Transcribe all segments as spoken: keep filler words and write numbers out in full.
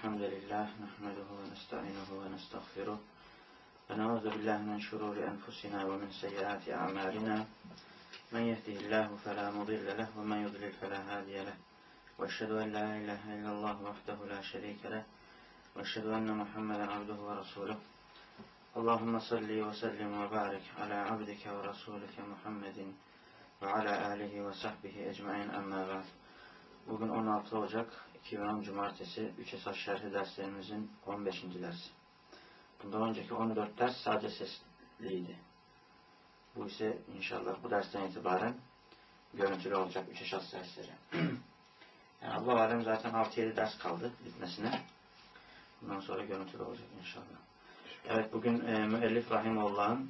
الحمد لله نحمده ونستعينه ونستغفره ونعوذ بالله من شرور أنفسنا ومن سيئات أعمالنا من يهده الله فلا مضل له ومن يضلل فلا هادي له وأشهد أن لا إله إلا الله وحده لا شريك له وأشهد أن محمدا عبده ورسوله اللهم صل وسلم وبارك على عبدك ورسولك محمد وعلى آله وصحبه ecmaîn amma ba'd. Bugün on altı Ocak iki bin on Cumartesi üç Esas Şerhi derslerimizin on beşinci dersi. Bundan önceki on dört ders sadece sesliydi. Bu ise inşallah bu dersten itibaren görüntülü olacak üç Esas dersleri. Yani Allah alem zaten altı yedi ders kaldı bitmesine. Bundan sonra görüntülü olacak inşallah. Evet, bugün e, müellif Rahimullah'ın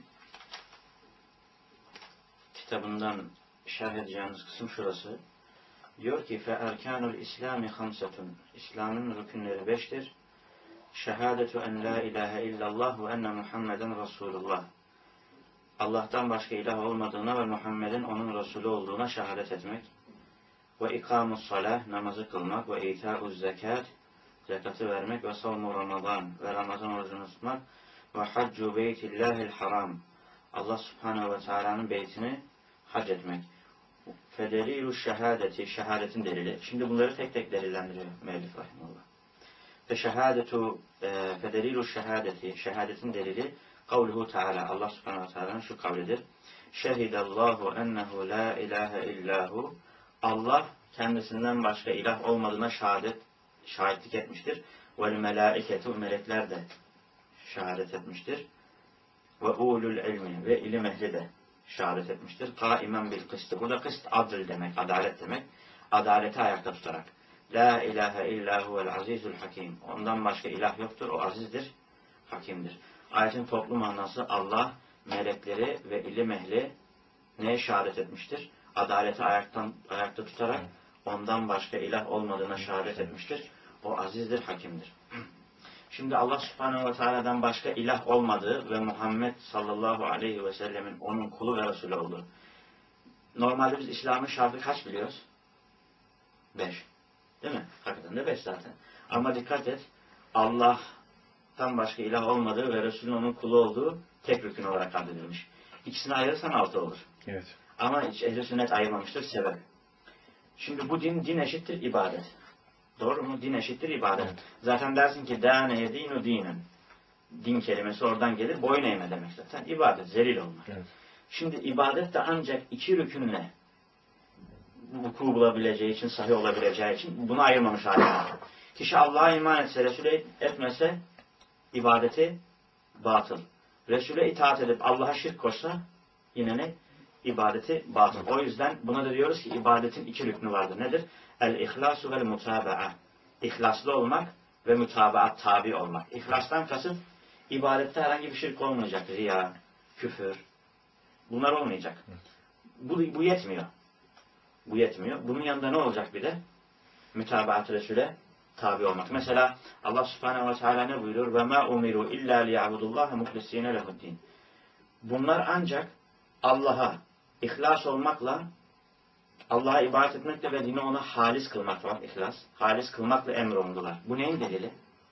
kitabından şerh edeceğimiz kısım şurası. Diyor ki فَاَرْكَانُ الْاِسْلَامِ خَمْسَةٌ İslam'ın rükünleri beştir. Şehadetu en la ilahe illallah ve enne Muhammeden Resulullah. Allah'tan başka ilah olmadığına ve Muhammed'in onun Resulü olduğuna şehadet etmek. Ve ikamus salah, namazı kılmak. Ve itâ'uz zekat, zekatı vermek. Ve savmu Ramazan, ve Ramazan orucunu tutmak. Ve haccu beytillahil haram, Allah subhanehu ve teala'nın beytini hac etmek. Fedelilu şehadeti, şehadetin delili. Şimdi bunları tek tek delillendiriyor müellif rahimehullah. Ve şehadetu, e, fedelilu şehadeti, şehadetin delili kavluhu teala, Allah subhanahu ve teala'nın şu kavlidir. Şehidallahu ennehu la ilahe illahu, Allah kendisinden başka ilah olmadığına şehadet, şahitlik etmiştir. Vel melaiketu, melekler de şehadet etmiştir. Ve ulul ilmi, ve ilim ehli de şehadet etmiştir. Kaimen bil kıstı. Burada kıst adl demek, adalet demek. Adaleti ayakta tutarak. La ilahe illa huvel azizul hakim. Ondan başka ilah yoktur. O azizdir, hakimdir. Ayetin toplu manası Allah, melekleri ve ilim ehli neye şehadet etmiştir? Adaleti ayaktan, ayakta tutarak ondan başka ilah olmadığına şehadet etmiştir. O azizdir, hakimdir. Şimdi Allah subhanehu ve teala'dan başka ilah olmadığı ve Muhammed sallallahu aleyhi ve sellemin onun kulu ve Resulü olduğu. Normalde biz İslam'ın şartı kaç biliyoruz? Beş. Değil mi? Hakikaten de beş zaten. Ama dikkat et, Allah'tan başka ilah olmadığı ve Resulün onun kulu olduğu tek rükün olarak addedilmiş. İkisini ayırırsan altı olur. Evet. Ama hiç ehl-i sünnet ayırmamıştır, sebep. Şimdi bu din, din eşittir ibadet. Doğru mu? Din eşittir ibadet. Evet. Zaten dersin ki dâne yedînu dînen. Din kelimesi oradan gelir. Boyun eğme demek zaten. İbadet, zelil olmak. Evet. Şimdi ibadet de ancak iki rükünle vuku bulabileceği için, sahih olabileceği için bunu ayırmamış hâline. Kişi Allah'a iman etse, Resul'e etmese ibadeti batıl. Resul'e itaat edip Allah'a şirk koşsa yine ne? İbadeti batıl. Evet. O yüzden buna da diyoruz ki ibadetin iki rüknü vardır. Nedir? El-ihlasu vel-mutaba'a. İhlaslı olmak ve mutabaat, tabi olmak. İhlastan kasıt ibadette herhangi bir şirk olmayacak. Riya, küfür. Bunlar olmayacak. Bu, bu yetmiyor. Bu yetmiyor. Bunun yanında ne olacak bir de? Mutabaat-ı Resul'e tabi olmak. Mesela Allah subhanehu ve teala ne buyuruyor? Ve ma umiru illa liya'budullaha muhlisine lehuddin. Bunlar ancak Allah'a ihlas olmakla, Allah'a ibadet etmekle ve dini ona halis kılmak var, ihlas. Halis kılmakla emrolundular. Bu neyin delili?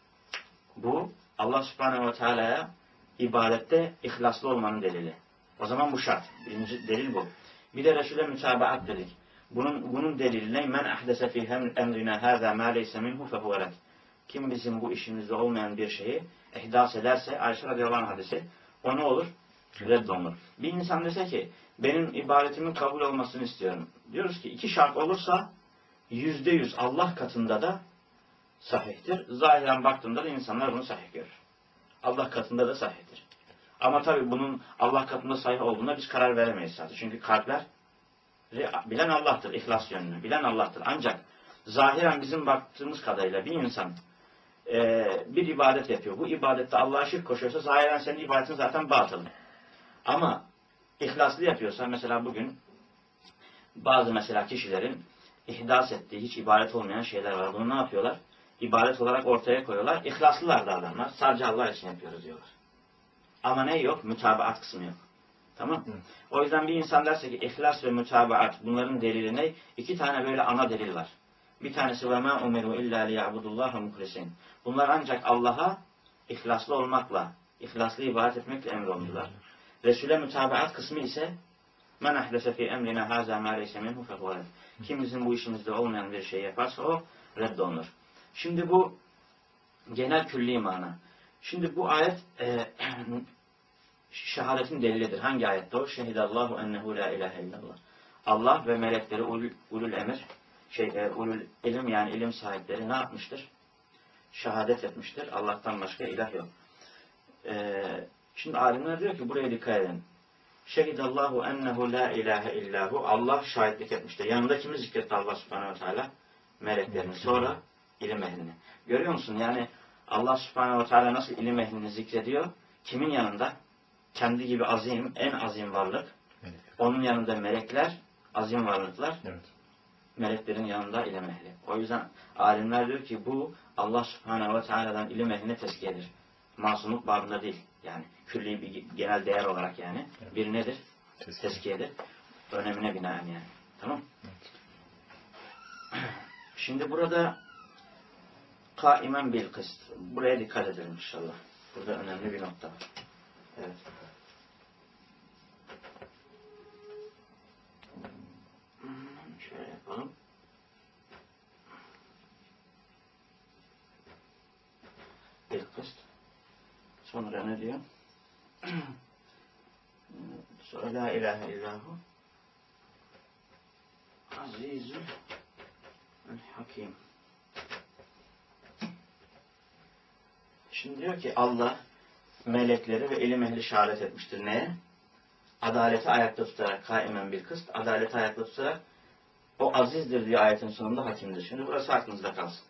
Bu Allah subhanehu ve teala'ya ibadette ihlaslı olmanın delili. O zaman bu şart. Birinci delil bu. Bir de Resul'e mütabaat dedik. Bunun, bunun delili ne? Men ahdese fi emrina hâzâ mâ leyse minhu fehuvelek. Kim bizim bu işimizde olmayan bir şeyi ihdas ederse, Ayşe radıyallahu anh hadisi, o ne olur? Reddolunur. Bir insan dese ki benim ibadetimin kabul olmasını istiyorum. Diyoruz ki iki şart olursa yüzde yüz Allah katında da sahihtir. Zahiren baktığında da insanlar bunu sahih görür. Allah katında da sahihtir. Ama tabii bunun Allah katında sahih olduğuna biz karar veremeyiz sadece. Çünkü kalpler bilen Allah'tır. İhlas yönünü bilen Allah'tır. Ancak zahiren bizim baktığımız kadarıyla bir insan e, bir ibadet yapıyor. Bu ibadette Allah'a şirk koşuyorsa zahiren senin ibadetin zaten batıl. Ama ihlaslı yapıyorsa, mesela bugün bazı mesela kişilerin ihdas ettiği hiç ibadet olmayan şeyler var. Bunu ne yapıyorlar? İbadet olarak ortaya koyuyorlar. İhlaslılar da adamlar. Sadece Allah için yapıyoruz diyorlar. Ama ne yok? Mütabaat kısmı yok. Tamam mı? O yüzden bir insan derse ki ihlas ve mütabaat, bunların delili ne? İki tane böyle ana delil var. Bir tanesi ve ma umiru illa liya'budullaha muhlisin. Bunlar ancak Allah'a ihlaslı olmakla, ihlaslı ibadet etmekle emrolundular. Resul'e mütabaat kısmı ise men ahdese fi emrina haza ma leyse minhu fehuve. Kim bizim bu işimizde olmayan bir şey yaparsa o reddolunur. Şimdi bu genel külli mana. Şimdi bu ayet e, şehadetin delilidir. Hangi ayette o? Şehidallahu ennehu la ilahe illallah. Allah ve melekleri ulul, ulul emir, şey, e, ulul ilim yani ilim sahipleri ne yapmıştır? Şehadet etmiştir. Allah'tan başka ilah yok. E, şimdi alimler diyor ki buraya dikkat edin. Şehidallahu ennehu la ilahe illahu. Allah şahitlik etmiştir. Yanında kimi zikretti Allah subhanehu ve teala? Meleklerini. Sonra ilim ehlini. Görüyor musun? Yani Allah subhanehu ve teala nasıl ilim ehlini zikrediyor? Kimin yanında? Kendi gibi azim, en azim varlık. Evet. Onun yanında melekler, azim varlıklar. Evet. Meleklerin yanında ilim ehli. O yüzden alimler diyor ki bu Allah subhanehu ve teala'dan ilim ehline tezkiyedir. Masumluk babında değil. Yani külli bir genel değer olarak yani. Evet. Bir nedir? Tezkiye. Tezkiyedir. Önemine binaen yani. Tamam. Evet. Şimdi burada kaimen bil kıst. Buraya dikkat edelim inşallah. Burada önemli bir nokta var. Evet. Şöyle yapalım. Bir kıst. Sonra ne diyor? Sonra la ilahe illahu azizül hakim. Şimdi diyor ki Allah melekleri ve ilim ehli şehadet etmiştir. Neye? Adaleti ayakta tutarak kaimen bir kıst. Adaleti ayakta tutarak o azizdir diye ayetin sonunda hakimdir. Şimdi burası aklınızda kalsın.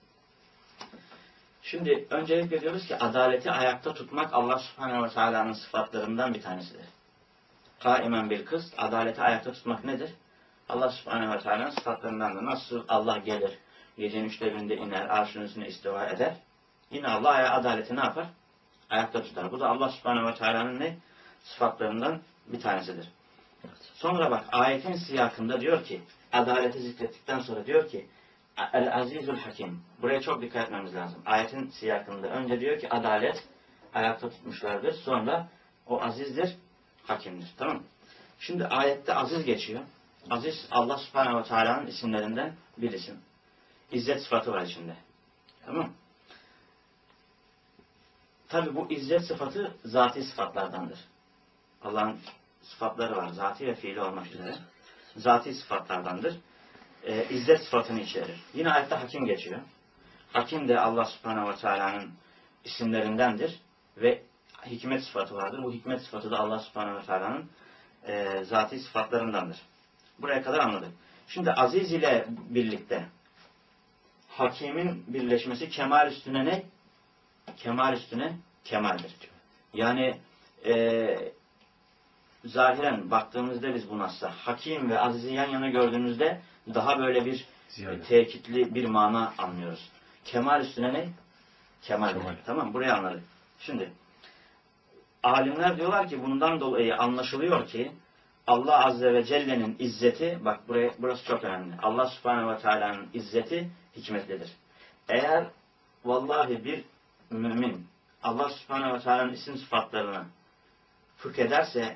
Şimdi öncelikle diyoruz ki adaleti ayakta tutmak Allah subhanehu ve teala'nın sıfatlarından bir tanesidir. Kaimen bir kıst. Adaleti ayakta tutmak nedir? Allah subhanehu ve teala'nın sıfatlarındandır. Nasıl Allah gelir, gecenin üçte birinde iner, arşın üstüne istiva eder. Yine Allah adaleti ne yapar? Ayakta tutar. Bu da Allah subhanehu ve teala'nın ne? Sıfatlarından bir tanesidir. Sonra bak ayetin siyakında diyor ki adaleti zikrettikten sonra diyor ki El-Azizul Hakim. Buraya çok dikkat etmemiz lazım. Ayetin siyakında önce diyor ki adalet ayakta tutmuşlardır. Sonra o azizdir, hakimdir. Tamam mı? Şimdi ayette aziz geçiyor. Aziz Allah subhanehu ve teala'nın isimlerinden bir isim. İzzet sıfatı var içinde. Tamam mı? Tabi bu izzet sıfatı zati sıfatlardandır. Allah'ın sıfatları var. Zati ve fiili olmak üzere. Zati sıfatlardandır. Ee, izzet sıfatını içerir. Yine ayette hakim geçiyor. Hakim de Allah subhanehu ve teala'nın isimlerindendir. Ve hikmet sıfatı vardır. Bu hikmet sıfatı da Allah subhanehu ve teala'nın e, zati sıfatlarındandır. Buraya kadar anladık. Şimdi aziz ile birlikte hakimin birleşmesi kemal üstüne ne? Kemal üstüne kemaldir. Yani e, zahiren baktığımızda biz bu nasıl hakim ve azizi yan yana gördüğümüzde daha böyle bir e, tekitli bir mana anlıyoruz. Kemal üstüne ne? Kemal. Kemal. Tamam, burayı anladık. Şimdi alimler diyorlar ki bundan dolayı anlaşılıyor ki Allah Azze ve Celle'nin izzeti, bak buraya, burası çok önemli. Allah Subhanahu ve Teala'nın izzeti hikmetlidir. Eğer vallahi bir mümin Allah Subhanahu ve Teala'nın isim sıfatlarını fıkh ederse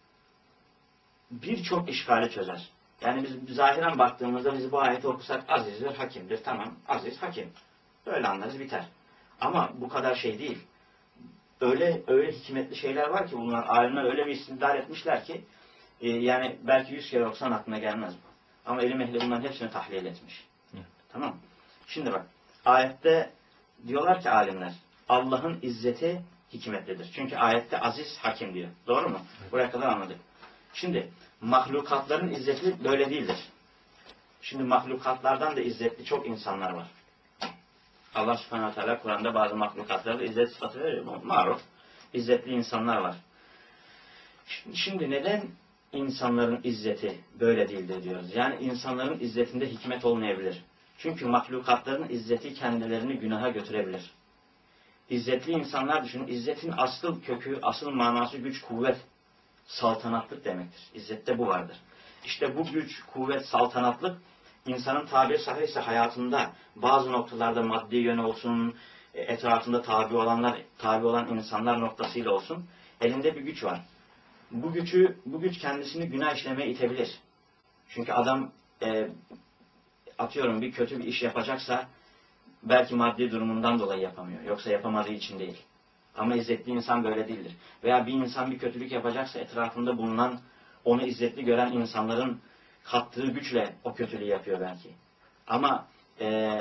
birçok işgali çözer. Yani biz zahiren baktığımızda biz bu ayeti okusak azizdir, hakimdir. Tamam, aziz, hakim. Öyle anlarız, biter. Ama bu kadar şey değil. Öyle öyle hikmetli şeyler var ki bunlar alimler öyle bir istidlal etmişler ki e, yani belki yüz kere okusan aklına gelmez bu. Ama ilim ehli bunların hepsini tahlil etmiş. Hı. Tamam. Şimdi bak ayette diyorlar ki alimler Allah'ın izzeti hikmetlidir. Çünkü ayette aziz, hakim diyor. Doğru mu? Evet. Buraya kadar anladık. Şimdi mahlukatların izzeti böyle değildir. Şimdi mahlukatlardan da izzetli çok insanlar var. Allah subhanahu teala Kur'an'da bazı mahlukatlara da izzet sıfatı veriyor. Maruf, izzetli insanlar var. Şimdi neden insanların izzeti böyle değildir diyoruz? Yani insanların izzetinde hikmet olmayabilir. Çünkü mahlukatların izzeti kendilerini günaha götürebilir. İzzetli insanlar düşünün. İzzetin asıl kökü, asıl manası güç, kuvvet, saltanatlık demektir. İzzette bu vardır. İşte bu güç, kuvvet, saltanatlık insanın tabir sahihse hayatında bazı noktalarda maddi yönü olsun, etrafında tabi olanlar, tabi olan insanlar noktasıyla olsun, elinde bir güç var. Bu gücü, bu güç kendisini günah işlemeye itebilir. Çünkü adam e, atıyorum bir kötü bir iş yapacaksa belki maddi durumundan dolayı yapamıyor. Yoksa yapamadığı için değil. Ama izzetli insan böyle değildir. Veya bir insan bir kötülük yapacaksa etrafında bulunan, onu izzetli gören insanların kattığı güçle o kötülüğü yapıyor belki. Ama e,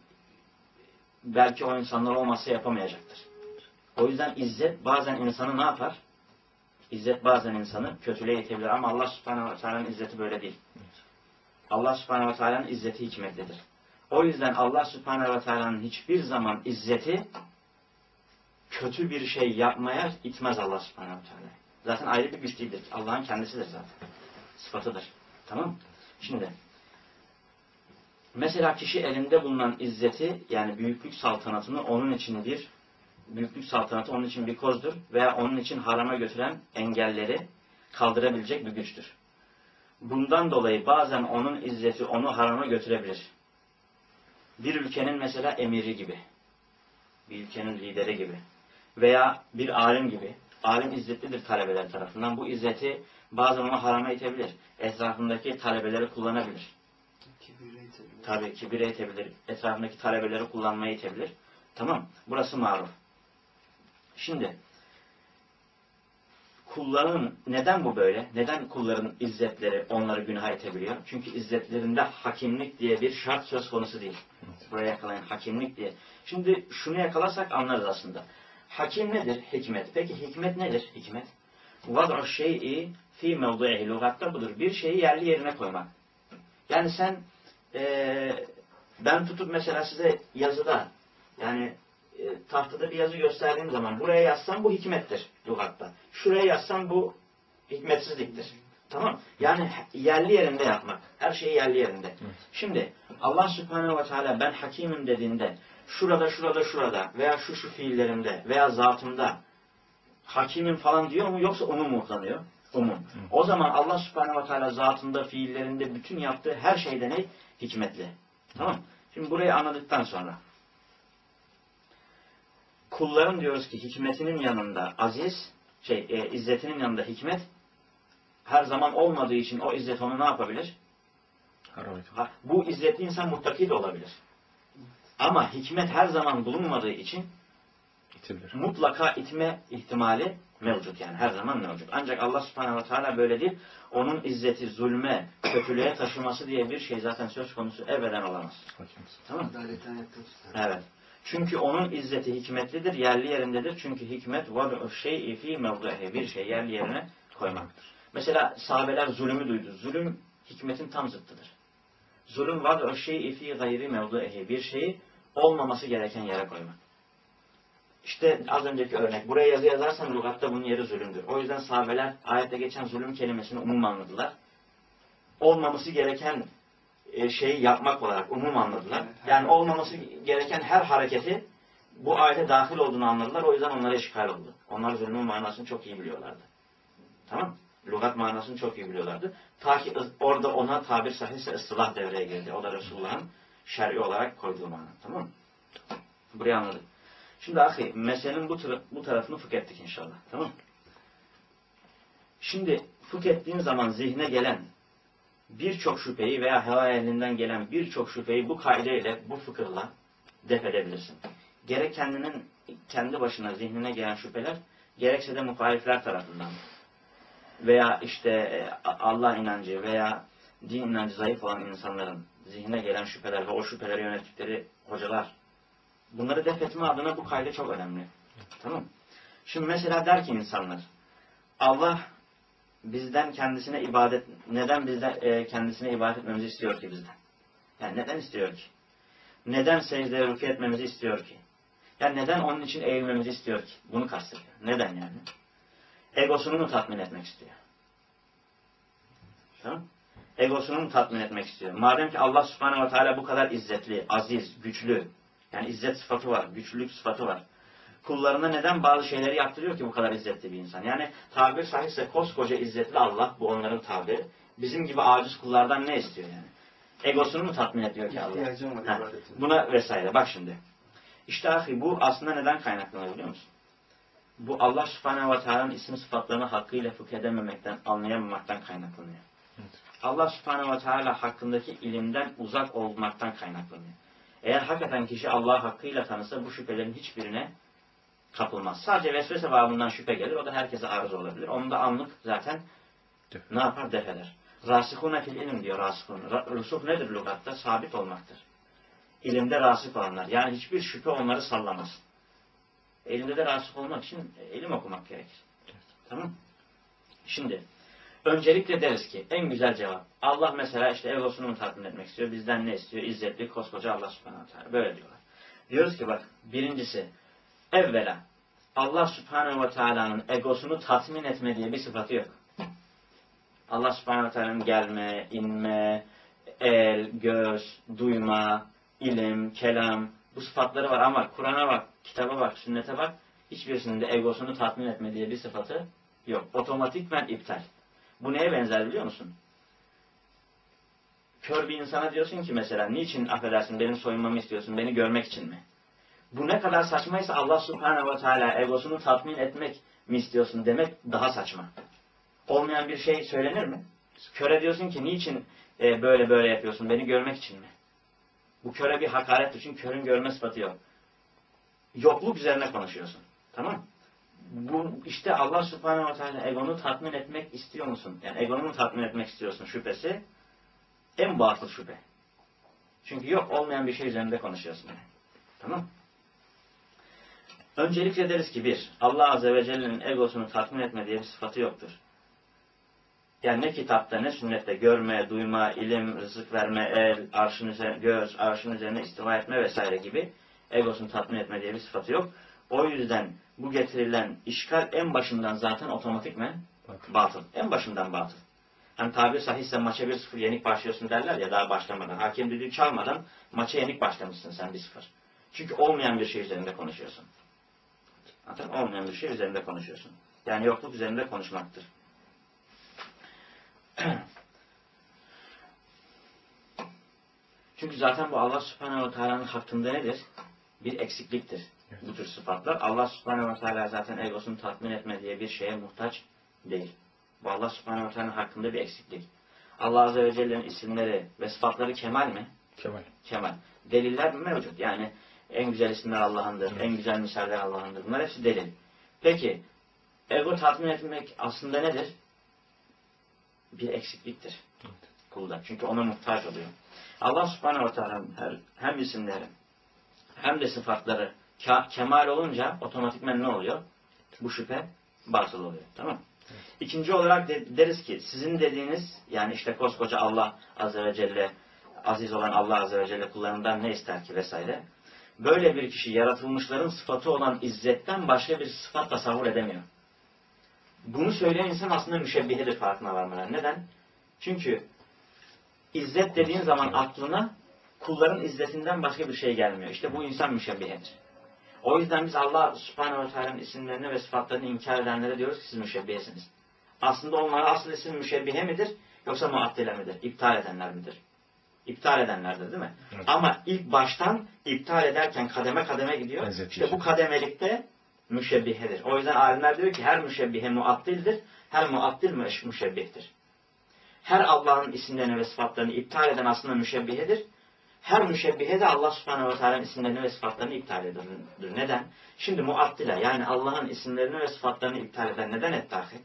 belki o insanlar olmazsa yapamayacaktır. O yüzden izzet bazen insanı ne yapar? İzzet bazen insanı kötülüğe itebilir. Ama Allah Subhanahu ve Teala'nın izzeti böyle değil. Allah Subhanahu ve Teala'nın izzeti hikmetlidir. O yüzden Allah Subhanahu ve Teala'nın hiçbir zaman izzeti kötü bir şey yapmaya itmez Allah Subhanahu ve Teala. Zaten ayrı bir güç değildir. Allah'ın kendisidir zaten. Sıfatıdır. Tamam mı? Şimdi mesela kişi elinde bulunan izzeti, yani büyüklük saltanatını onun için bir büyüklük saltanatı onun için bir kozdur veya onun için harama götüren engelleri kaldırabilecek bir güçtür. Bundan dolayı bazen onun izzeti onu harama götürebilir. Bir ülkenin mesela emiri gibi, bir ülkenin lideri gibi veya bir alim gibi. Alim izzetlidir talebeler tarafından. Bu izzeti bazen onu harama itebilir. Etrafındaki talebeleri kullanabilir. Kibire itebilir. Tabii kibire itebilir. Etrafındaki talebeleri kullanmaya itebilir. Tamam. Burası maruf. Şimdi kulların neden bu böyle? Neden kulların izzetleri onları günaha itebiliyor? Çünkü izzetlerinde hakimlik diye bir şart söz konusu değil. Buraya yakalayın, hakimlik diye. Şimdi şunu yakalasak anlarız aslında. Hakim nedir? Hikmet. Peki hikmet nedir? Hikmet. Vad'u şey'i fi mevdu'ihi. Lügatta budur. Bir şeyi yerli yerine koymak. Yani sen ee, ben tutup mesela size yazıda, yani e, tahtada bir yazı gösterdiğim zaman buraya yazsam bu hikmettir lügatta. Şuraya yazsam bu hikmetsizliktir. Tamam? Yani yerli yerinde yapmak. Her şey yerli yerinde. Evet. Şimdi Allah Subhanahu ve Teala ben hakimim dediğinde şurada, şurada, şurada veya şu şu fiillerimde veya zatımda hakimim falan diyor mu, yoksa umum mu kullanıyor? Umum. O zaman Allah Subhanahu ve Teala zatında, fiillerinde, bütün yaptığı her şeyde ne? Hikmetli. Tamam. Şimdi burayı anladıktan sonra kulların diyoruz ki hikmetinin yanında aziz, şey, e, izzetinin yanında hikmet her zaman olmadığı için o izzet onu ne yapabilir? Ha, bu izzetli insan muttaki de olabilir. Ama hikmet her zaman bulunmadığı için İtebilir. Mutlaka itme ihtimali mevcut, yani her zaman mevcut. Ancak Allah Subhanahu ve Teala böyle değil. Onun izzeti zulme, kötülüğe taşıması diye bir şey zaten söz konusu ebeden olamaz. Tamam. Evet. Çünkü onun izzeti hikmetlidir, yerli yerindedir. Çünkü hikmet vad'u şey'i fi mevdu'ihi, bir şey yerli yerine koymaktır. Mesela sahabeler zulümü duydu. Zulüm hikmetin tam zıttıdır. Zulüm vad'u şey'i fi gayri mevdu'ihi, bir şeyi olmaması gereken yere koymak. İşte az önceki örnek. Buraya yazı yazarsan lügatta bunun yeri zulümdür. O yüzden sahabeler ayette geçen zulüm kelimesini umum anladılar. Olmaması gereken şeyi yapmak olarak umum anladılar. Yani olmaması gereken her hareketi bu ayete dahil olduğunu anladılar. O yüzden onlara işgal oldu. Onlar zulmün manasını çok iyi biliyorlardı. Tamam? Lügat manasını çok iyi biliyorlardı. Ta ki orada ona tabir sahihse ıstılah devreye girdi. O da Resulullah'ın şer'i olarak koyduğu mana. Tamam mı? Burayı anladık. Şimdi ahi, meselenin bu, tar bu tarafını fıkh ettik inşallah. Tamam. Şimdi fıkh ettiğin zaman zihne gelen birçok şüpheyi veya heva elinden gelen birçok şüpheyi bu kaideyle, bu fıkıhla def edebilirsin. Gerek kendinin kendi başına zihnine gelen şüpheler, gerekse de muhalifler tarafından veya işte Allah inancı veya din inancı zayıf olan insanların zihnine gelen şüpheler ve o şüpheleri yönettikleri hocalar, bunları def etme adına bu kaide çok önemli. Tamam. Şimdi mesela der ki insanlar, Allah bizden kendisine ibadet, neden bizden e, kendisine ibadet etmemizi istiyor ki bizden? Yani neden istiyor ki? Neden secdeye rükû etmemizi istiyor ki? Yani neden onun için eğilmemizi istiyor ki? Bunu kastediyor. Neden yani? Egosunu mu tatmin etmek istiyor? Tamam? Egosunu mu tatmin etmek istiyor? Madem ki Allah Subhanahu ve Teala bu kadar izzetli, aziz, güçlü, yani izzet sıfatı var, güçlülük sıfatı var. Kullarına neden bazı şeyleri yaptırıyor ki bu kadar izzetli bir insan? Yani tabir sahihse koskoca izzetli Allah, bu onların tabiri. Bizim gibi aciz kullardan ne istiyor yani? Egosunu mu tatmin ediyor ki Allah? İhtiyacım var Ha, ibadetine. buna vesaire. Bak şimdi. İşte ahi bu aslında neden kaynaklanıyor biliyor musun? Bu Allah Subhanahu ve Teala'nın isim sıfatlarını hakkıyla fıkh edememekten, anlayamamaktan kaynaklanıyor. Evet. Allah Subhanahu ve Teala hakkındaki ilimden uzak olmaktan kaynaklanıyor. Eğer hakikaten kişi Allah'ı hakkıyla tanısa bu şüphelerin hiçbirine kapılmaz. Sadece vesvese babından şüphe gelir. O da herkese arız olabilir. Onu da anlık zaten Def. ne yapar? Def eder. Rasihune fil ilim diyor rasihun. Rusuh nedir lügatta? Sabit olmaktır. İlimde rasih olanlar. Yani hiçbir şüphe onları sallamaz. Elimde de rasih olmak için ilim okumak gerekir. Evet. Tamam. Şimdi öncelikle deriz ki en güzel cevap. Allah mesela işte egosunu mu tatmin etmek istiyor? Bizden ne istiyor? İzzetli koskoca Allah Subhanahu Teala. Böyle diyorlar. Diyoruz ki bak birincisi evvela Allah Subhanahu ve Teala'nın egosunu tatmin etme diye bir sıfatı yok. Allah Subhanahu ve Teala'nın gelme, inme, el, göz, duyma, ilim, kelam bu sıfatları var ama Kur'an'a bak, kitaba bak, sünnete bak hiçbirisinin de egosunu tatmin etme diye bir sıfatı yok. Otomatikmen iptal. Bu neye benzer biliyor musun? Kör bir insana diyorsun ki mesela niçin affedersin benim soyunmamı istiyorsun beni görmek için mi? Bu ne kadar saçmaysa Allah Subhanahu ve Teala egosunu tatmin etmek mi istiyorsun demek daha saçma. Olmayan bir şey söylenir mi? Köre diyorsun ki niçin e, böyle böyle yapıyorsun beni görmek için mi? Bu köre bir hakarettir çünkü körün görme sıfatı yok. Yokluk üzerine konuşuyorsun. Tamam mı? Bu işte Allah Subhanahu ve Teala egonu tatmin etmek istiyor musun? Yani egonu mu tatmin etmek istiyorsun şüphesi en batıl şüphe. Çünkü yok olmayan bir şey üzerinde konuşuyorsun. Yani. Tamam mı? Öncelikle deriz ki bir, Allah Azze ve Celle'nin egosunu tatmin etme diye bir sıfatı yoktur. Yani ne kitapta ne sünnette görme, duyma, ilim, rızık verme, el, arşın üzerine, göz, arşın üzerine istiva etme vesaire gibi egosunu tatmin etme diye bir sıfatı yok. O yüzden bu getirilen işgal en başından zaten otomatikmen batıl. batıl. En başından batıl. Hani tabir sahihse maça bir sıfır yenik başlıyorsun derler ya daha başlamadan. Hakem düdüğü çalmadan maça yenik başlamışsın sen bir sıfır. Çünkü olmayan bir şey üzerinde konuşuyorsun. Zaten olmayan bir şey üzerinde konuşuyorsun. Yani yokluk üzerinde konuşmaktır. Çünkü zaten bu Allah Subhanahu ve Teala'nın hakkında nedir? Bir eksikliktir. Evet. Bu tür sıfatlar. Allah Subhanahu ve Teala zaten egosunu tatmin etme diye bir şeye muhtaç değil. Bu Allah Subhanahu ve Teala'nın hakkında bir eksiklik. Allah Azze ve Celle'nin isimleri ve sıfatları kemal mi? Kemal. Kemal. Deliller mevcut. Yani en güzel isimler Allah'ındır. Evet. En güzel misaller Allah'ındır. Bunlar hepsi delil. Peki ego tatmin etmek aslında nedir? Bir eksikliktir. Evet. Kulda. Çünkü ona muhtaç oluyor. Allah Subhanahu ve Teala'nın hem isimleri hem de sıfatları kemal olunca otomatikmen ne oluyor? Bu şüphe batıl oluyor. Tamam mı? Evet. İkinci olarak de, deriz ki sizin dediğiniz yani işte koskoca Allah Azze ve Celle aziz olan Allah Azze ve Celle kullarından ne ister ki vesaire. Böyle bir kişi yaratılmışların sıfatı olan izzetten başka bir sıfat tasavvur edemiyor. Bunu söyleyen insan aslında müşebbihedir farkına varmadan. Neden? Çünkü İzzet dediğin zaman aklına kulların izzetinden başka bir şey gelmiyor. İşte bu insan müşebbihedir. O yüzden biz Allah Subhanahu ve Teala'nın isimlerini ve sıfatlarını inkar edenlere diyoruz ki siz müşebbihesiniz. Aslında onlara asıl isim müşebbihe midir? Yoksa muattile midir? İptal edenler midir? İptal edenlerdir değil mi? Evet. Ama ilk baştan iptal ederken kademe kademe gidiyor. Evet, işte bu kademelikte müşebbihedir. O yüzden alimler diyor ki her müşebbihe muattildir, her muattil müşebbihtir. Her Allah'ın isimlerini ve sıfatlarını iptal eden aslında müşebbihedir. Her müşebbihe de Allah Subhanahu ve Teala'nın isimlerini ve sıfatlarını iptal eder. Neden? Şimdi muattile yani Allah'ın isimlerini ve sıfatlarını iptal eden neden etti ahi?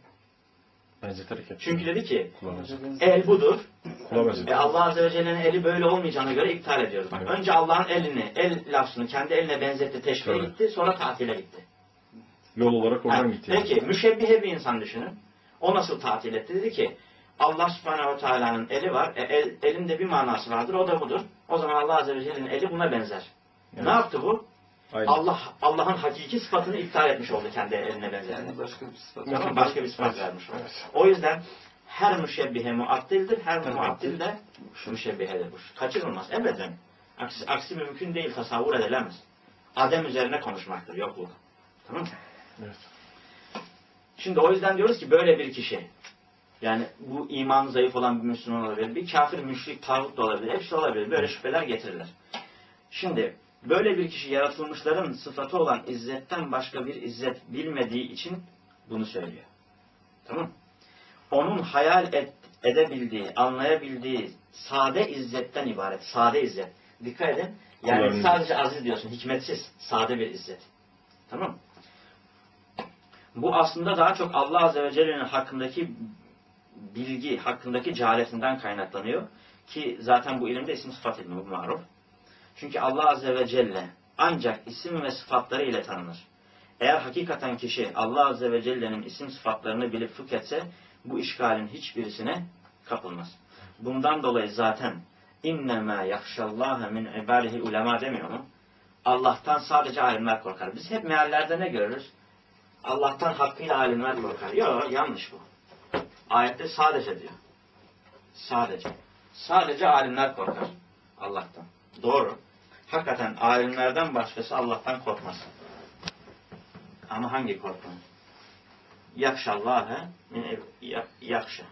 Çünkü dedi ki el budur. E Allah Azze ve Celle'nin eli böyle olmayacağına göre iptal ediyoruz. Bak, evet. Önce Allah'ın elini, el lafzını kendi eline benzetti, teşbihe evet. gitti, sonra tatile gitti. Yol olarak oradan yani, gitti. Peki yani. Müşebbihe bir insan düşünün. O nasıl tatil etti? Dedi ki Allah Subhanahu ve Teala'nın eli var. E, el, elin de bir manası vardır. O da budur. O zaman Allah Azze ve Celle'nin eli buna benzer. Evet. Ne yaptı bu? Aynen. Allah Allah'ın hakiki sıfatını iptal etmiş oldu kendi eline benzerine. Yani başka bir sıfat. Tamam, başka bir sıfat vermiş oldu. Evet. O yüzden her müşebbihe muattildir. Her muattil de müşebbihedir. Kaçırılmaz. Ebeden. Aksi, aksi mümkün değil. Tasavvur edilemez. Adem üzerine konuşmaktır. Yokluk. Tamam mı? Evet. Şimdi o yüzden diyoruz ki böyle bir kişi Yani bu imanı zayıf olan bir Müslüman olabilir. Bir kafir, müşrik, tağut da olabilir. Hepsi olabilir. Böyle şüpheler getirirler. Şimdi böyle bir kişi yaratılmışların sıfatı olan izzetten başka bir izzet bilmediği için bunu söylüyor. Tamam. Onun hayal et, edebildiği, anlayabildiği sade izzetten ibaret. Sade izzet. Dikkat edin. Yani Kullarını sadece aziz diyorsun. Hikmetsiz. Sade bir izzet. Tamam. Bu aslında daha çok Allah Azze ve Celle'nin hakkındaki bilgi, hakkındaki cehaletinden kaynaklanıyor. Ki zaten bu ilimde isim sıfat ilmi bu maruf. Çünkü Allah Azze ve Celle ancak isim ve sıfatları ile tanınır. Eğer hakikaten kişi Allah Azze ve Celle'nin isim sıfatlarını bilip fıkhetse bu işgalin hiçbirisine kapılmaz. Bundan dolayı zaten innemâ yakşallâhe min ibâdihi ulema demiyor mu? Allah'tan sadece alimler korkar. Biz hep meallerde ne görürüz? Allah'tan hakkıyla alimler korkar. Yok, yanlış bu. Ayette sadece diyor. Sadece. Sadece alimler korkar Allah'tan. Doğru. Hakikaten alimlerden başkası Allah'tan korkmaz. Ama hangi korku? Yakşallâhe min yakşa.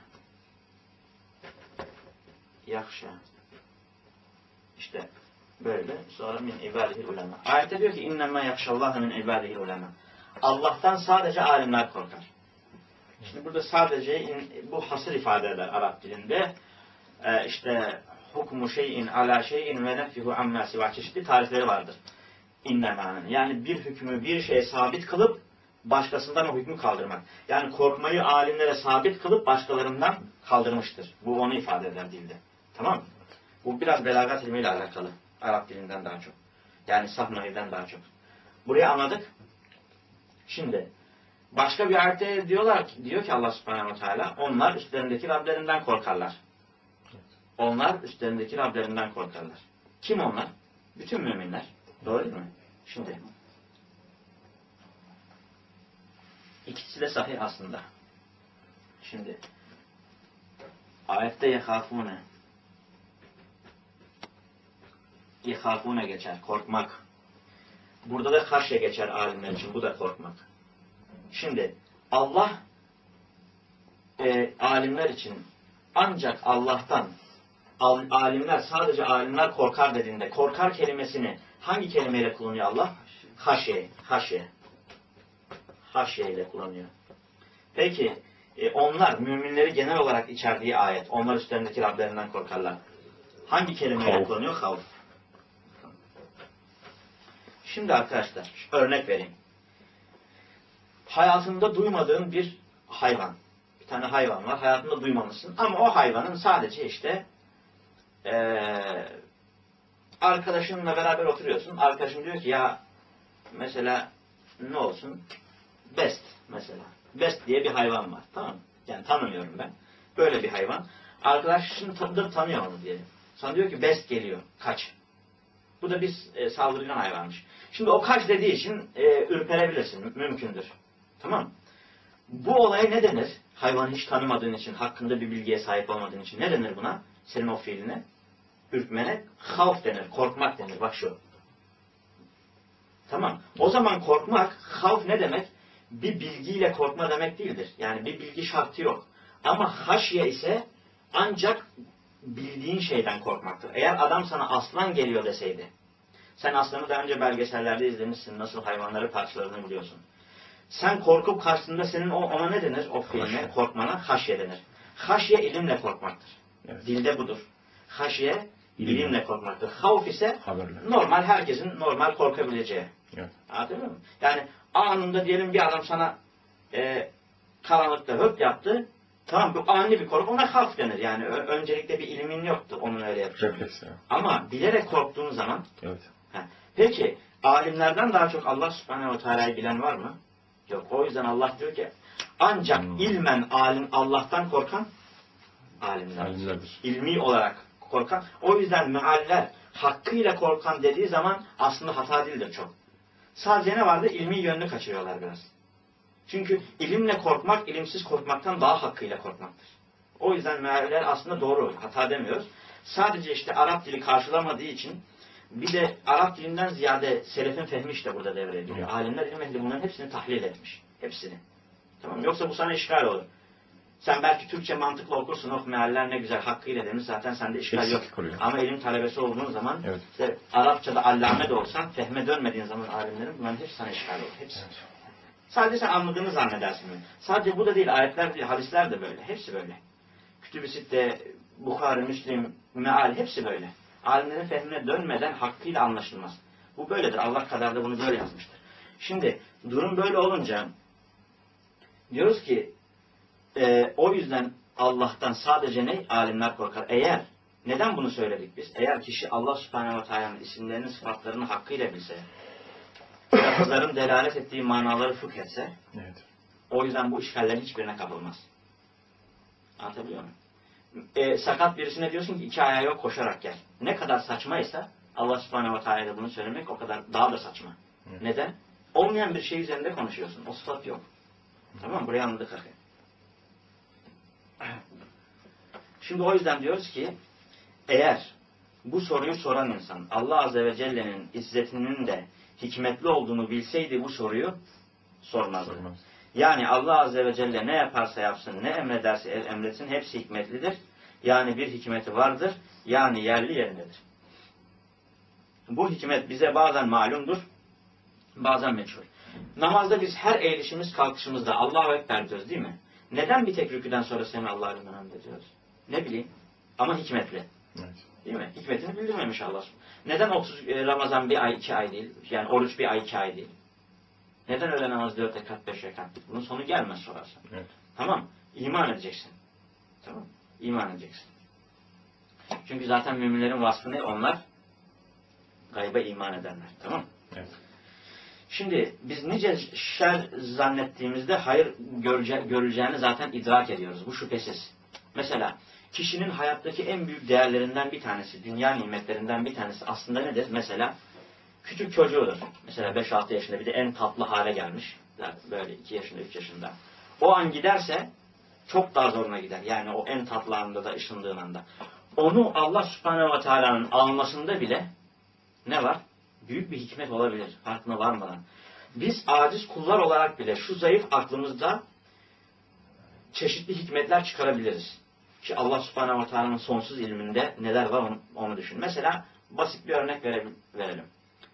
Yakşa. İşte böyle. Sonra min ibâdihil ulema. Ayette diyor ki innemâ yakşallâhe min ibâdihil ulema. Allah'tan sadece alimler korkar. Şimdi burada sadece bu hasır ifade eder Arap dilinde. Ee, işte hukmu şeyin ala şeyin ve nefyuhu amma siva çeşitli tarifleri vardır. İnnemâ'nın. Yani bir hükmü bir şeye sabit kılıp başkasından o hükmü kaldırmak. Yani korkmayı alimlere sabit kılıp başkalarından kaldırmıştır. Bu onu ifade eder dilde. Tamam mı? Bu biraz belagat ilmiyle alakalı. Arap dilinden daha çok. Yani saf nahivden daha çok. Burayı anladık. Şimdi başka bir ayette diyorlar ki, diyor ki Allah Subhanahu ve Teala onlar üstlerindeki Rablerinden korkarlar. Onlar üstlerindeki Rablerinden korkarlar. Kim onlar? Bütün müminler. Doğru değil mi? Şimdi ikisi de sahih aslında. Şimdi ayette yehafune yehafune geçer. Korkmak. Burada da haşye geçer alimler için. Bu da korkmak. Şimdi Allah e, alimler için ancak Allah'tan al, alimler sadece alimler korkar dediğinde korkar kelimesini hangi kelimeyle kullanıyor Allah? Haşye. Haşye. Haşye ile kullanıyor. Peki e, onlar müminleri genel olarak içerdiği ayet. Onlar üstlerindeki Rablerinden korkarlar. Hangi kelimeyle Havf. kullanıyor? Havf. Şimdi arkadaşlar örnek vereyim. Hayatında duymadığın bir hayvan. Bir tane hayvan var. Hayatında duymamışsın. Ama o hayvanın sadece işte ee, arkadaşınla beraber oturuyorsun. Arkadaşın diyor ki ya mesela ne olsun? Best mesela. Best diye bir hayvan var. Tamam mı? Yani tanımıyorum ben. Böyle bir hayvan. Arkadaşın tanıdır tanıyor onu diyelim. Sana diyor ki Best geliyor. Kaç. Bu da bir e, saldırgan hayvanmış. Şimdi o kaç dediği için e, ürperebilirsin. Mümkündür. Tamam. Bu olaya ne denir? Hayvanı hiç tanımadığın için, hakkında bir bilgiye sahip olmadığın için ne denir buna? Senin o fiiline, ürkmene havf denir, korkmak denir. Bak şu. Tamam. O zaman korkmak, havf ne demek? Bir bilgiyle korkma demek değildir. Yani bir bilgi şartı yok. Ama haşye ise ancak bildiğin şeyden korkmaktır. Eğer adam sana aslan geliyor deseydi, sen aslanı daha önce belgesellerde izlemişsin, nasıl hayvanları parçaladığını biliyorsun. Sen korkup karşısında senin o, ona ne denir? O fiiline, korkmana haşye denir. Haşye ilimle korkmaktır. Evet. Dilde budur. Haşye İlim. ilimle korkmaktır. Havf ise haberler. Normal, herkesin normal korkabileceği. Evet. Anladın mı? Yani anında diyelim bir adam sana e, karanlıkta höp yaptı. Tamam, bu ani bir korku, ona havf denir. Yani öncelikle bir ilmin yoktu onun öyle yapacağını. Ama bilerek korktuğun zaman evet. Heh. Peki alimlerden daha çok Allah Subhanahu ve Teala'yı bilen var mı? Yok. O yüzden Allah diyor ki ancak hmm. ilmen alim Allah'tan korkan alimler. alimlerdir. İlmi olarak korkan. O yüzden mealler hakkıyla korkan dediği zaman aslında hata değildir çok. Sadece ne vardı? İlmi yönünü kaçırıyorlar biraz. Çünkü ilimle korkmak, ilimsiz korkmaktan daha hakkıyla korkmaktır. O yüzden mealler aslında doğru. Hata demiyoruz. Sadece işte Arap dili karşılamadığı için bir de Arap dilinden ziyade selefin fehmi işte burada devreye giriyor. Alimler ilim ehli bunların hepsini tahlil etmiş. Hepsini. Tamam mı? Yoksa bu sana işgal olur. Sen belki Türkçe mantıklı okursun, oh mealler ne güzel, hakkıyla demiş, zaten sende işgal yok. Kuruyor. Ama ilim talebesi olduğun zaman, evet. işte Arapçada allame de olsan, fehme dönmediğin zaman alimlerin, bunların hepsi sana işgal olur. Hepsi. Evet. Sadece sen anladığını zannedersin. Sadece bu da değil, ayetler değil, hadisler de böyle. Hepsi böyle. Kütüb-i Sitte, Bukhari, Müslim, meal, hepsi böyle. Alimlerin fehmine dönmeden hakkıyla anlaşılmaz. Bu böyledir. Allah kadar da bunu böyle yazmıştır. Şimdi durum böyle olunca diyoruz ki e, o yüzden Allah'tan sadece ne? Alimler korkar. Eğer, neden bunu söyledik biz? Eğer kişi Allah Subhanahu ve Teala'nın isimlerini, sıfatlarını hakkıyla bilse, lafızların delalet ettiği manaları fıkh etse, evet. o yüzden bu işgallerin hiçbirine kapılmaz. Anlatabiliyor muyum? E, sakat birisine diyorsun ki iki ayağı yok, koşarak gel. Ne kadar saçmaysa Allah Subhanahu ve Teala'ya bunu söylemek o kadar daha da saçma. Evet. Neden? Olmayan bir şey üzerinde konuşuyorsun. O sıfat yok. Evet. Tamam mı? Burayı anladık. Şimdi o yüzden diyoruz ki eğer bu soruyu soran insan Allah Azze ve Celle'nin izzetinin de hikmetli olduğunu bilseydi bu soruyu sormazdı. Sormaz. Yani Allah Azze ve Celle ne yaparsa yapsın, ne emrederse emretsin hepsi hikmetlidir. Yani bir hikmeti vardır. Yani yerli yerindedir. Bu hikmet bize bazen malumdur, bazen meçhul. Namazda biz her eğilişimiz kalkışımızda Allahu Ekber diyoruz değil mi? Neden bir tek rüküden sonra seni Allah'a emanet ediyoruz? Ne bileyim. Ama hikmetli. Evet. Değil mi? Hikmetini bildirmemiş Allah. Neden otuz Ramazan bir ay iki ay değil? Yani oruç bir ay iki ay değil? Neden öğle namazı dört rekat beş rekat? Bunun sonu gelmez sorarsan. Evet. Tamam. İman edeceksin. Tamam. İman edeceksin. Çünkü zaten müminlerin vasfı ne? Onlar gayba iman edenler. Tamam. Evet. Şimdi biz nice şer zannettiğimizde hayır görece görüleceğini zaten idrak ediyoruz. Bu şüphesiz. Mesela kişinin hayattaki en büyük değerlerinden bir tanesi, dünya nimetlerinden bir tanesi aslında nedir? Mesela küçük çocuğudur. Mesela beş altı yaşında bir de en tatlı hale gelmiş. Böyle iki yaşında, üç yaşında. O an giderse çok daha zoruna gider. Yani o en tatlı anda da ışındığın anda. Onu Allah Subhanahu ve Teala'nın almasında bile ne var? Büyük bir hikmet olabilir. Farkına varmadan. Biz aciz kullar olarak bile şu zayıf aklımızda çeşitli hikmetler çıkarabiliriz. Ki Allah Subhanahu ve Teala'nın sonsuz ilminde neler var onu, onu düşün. Mesela basit bir örnek verelim. verelim.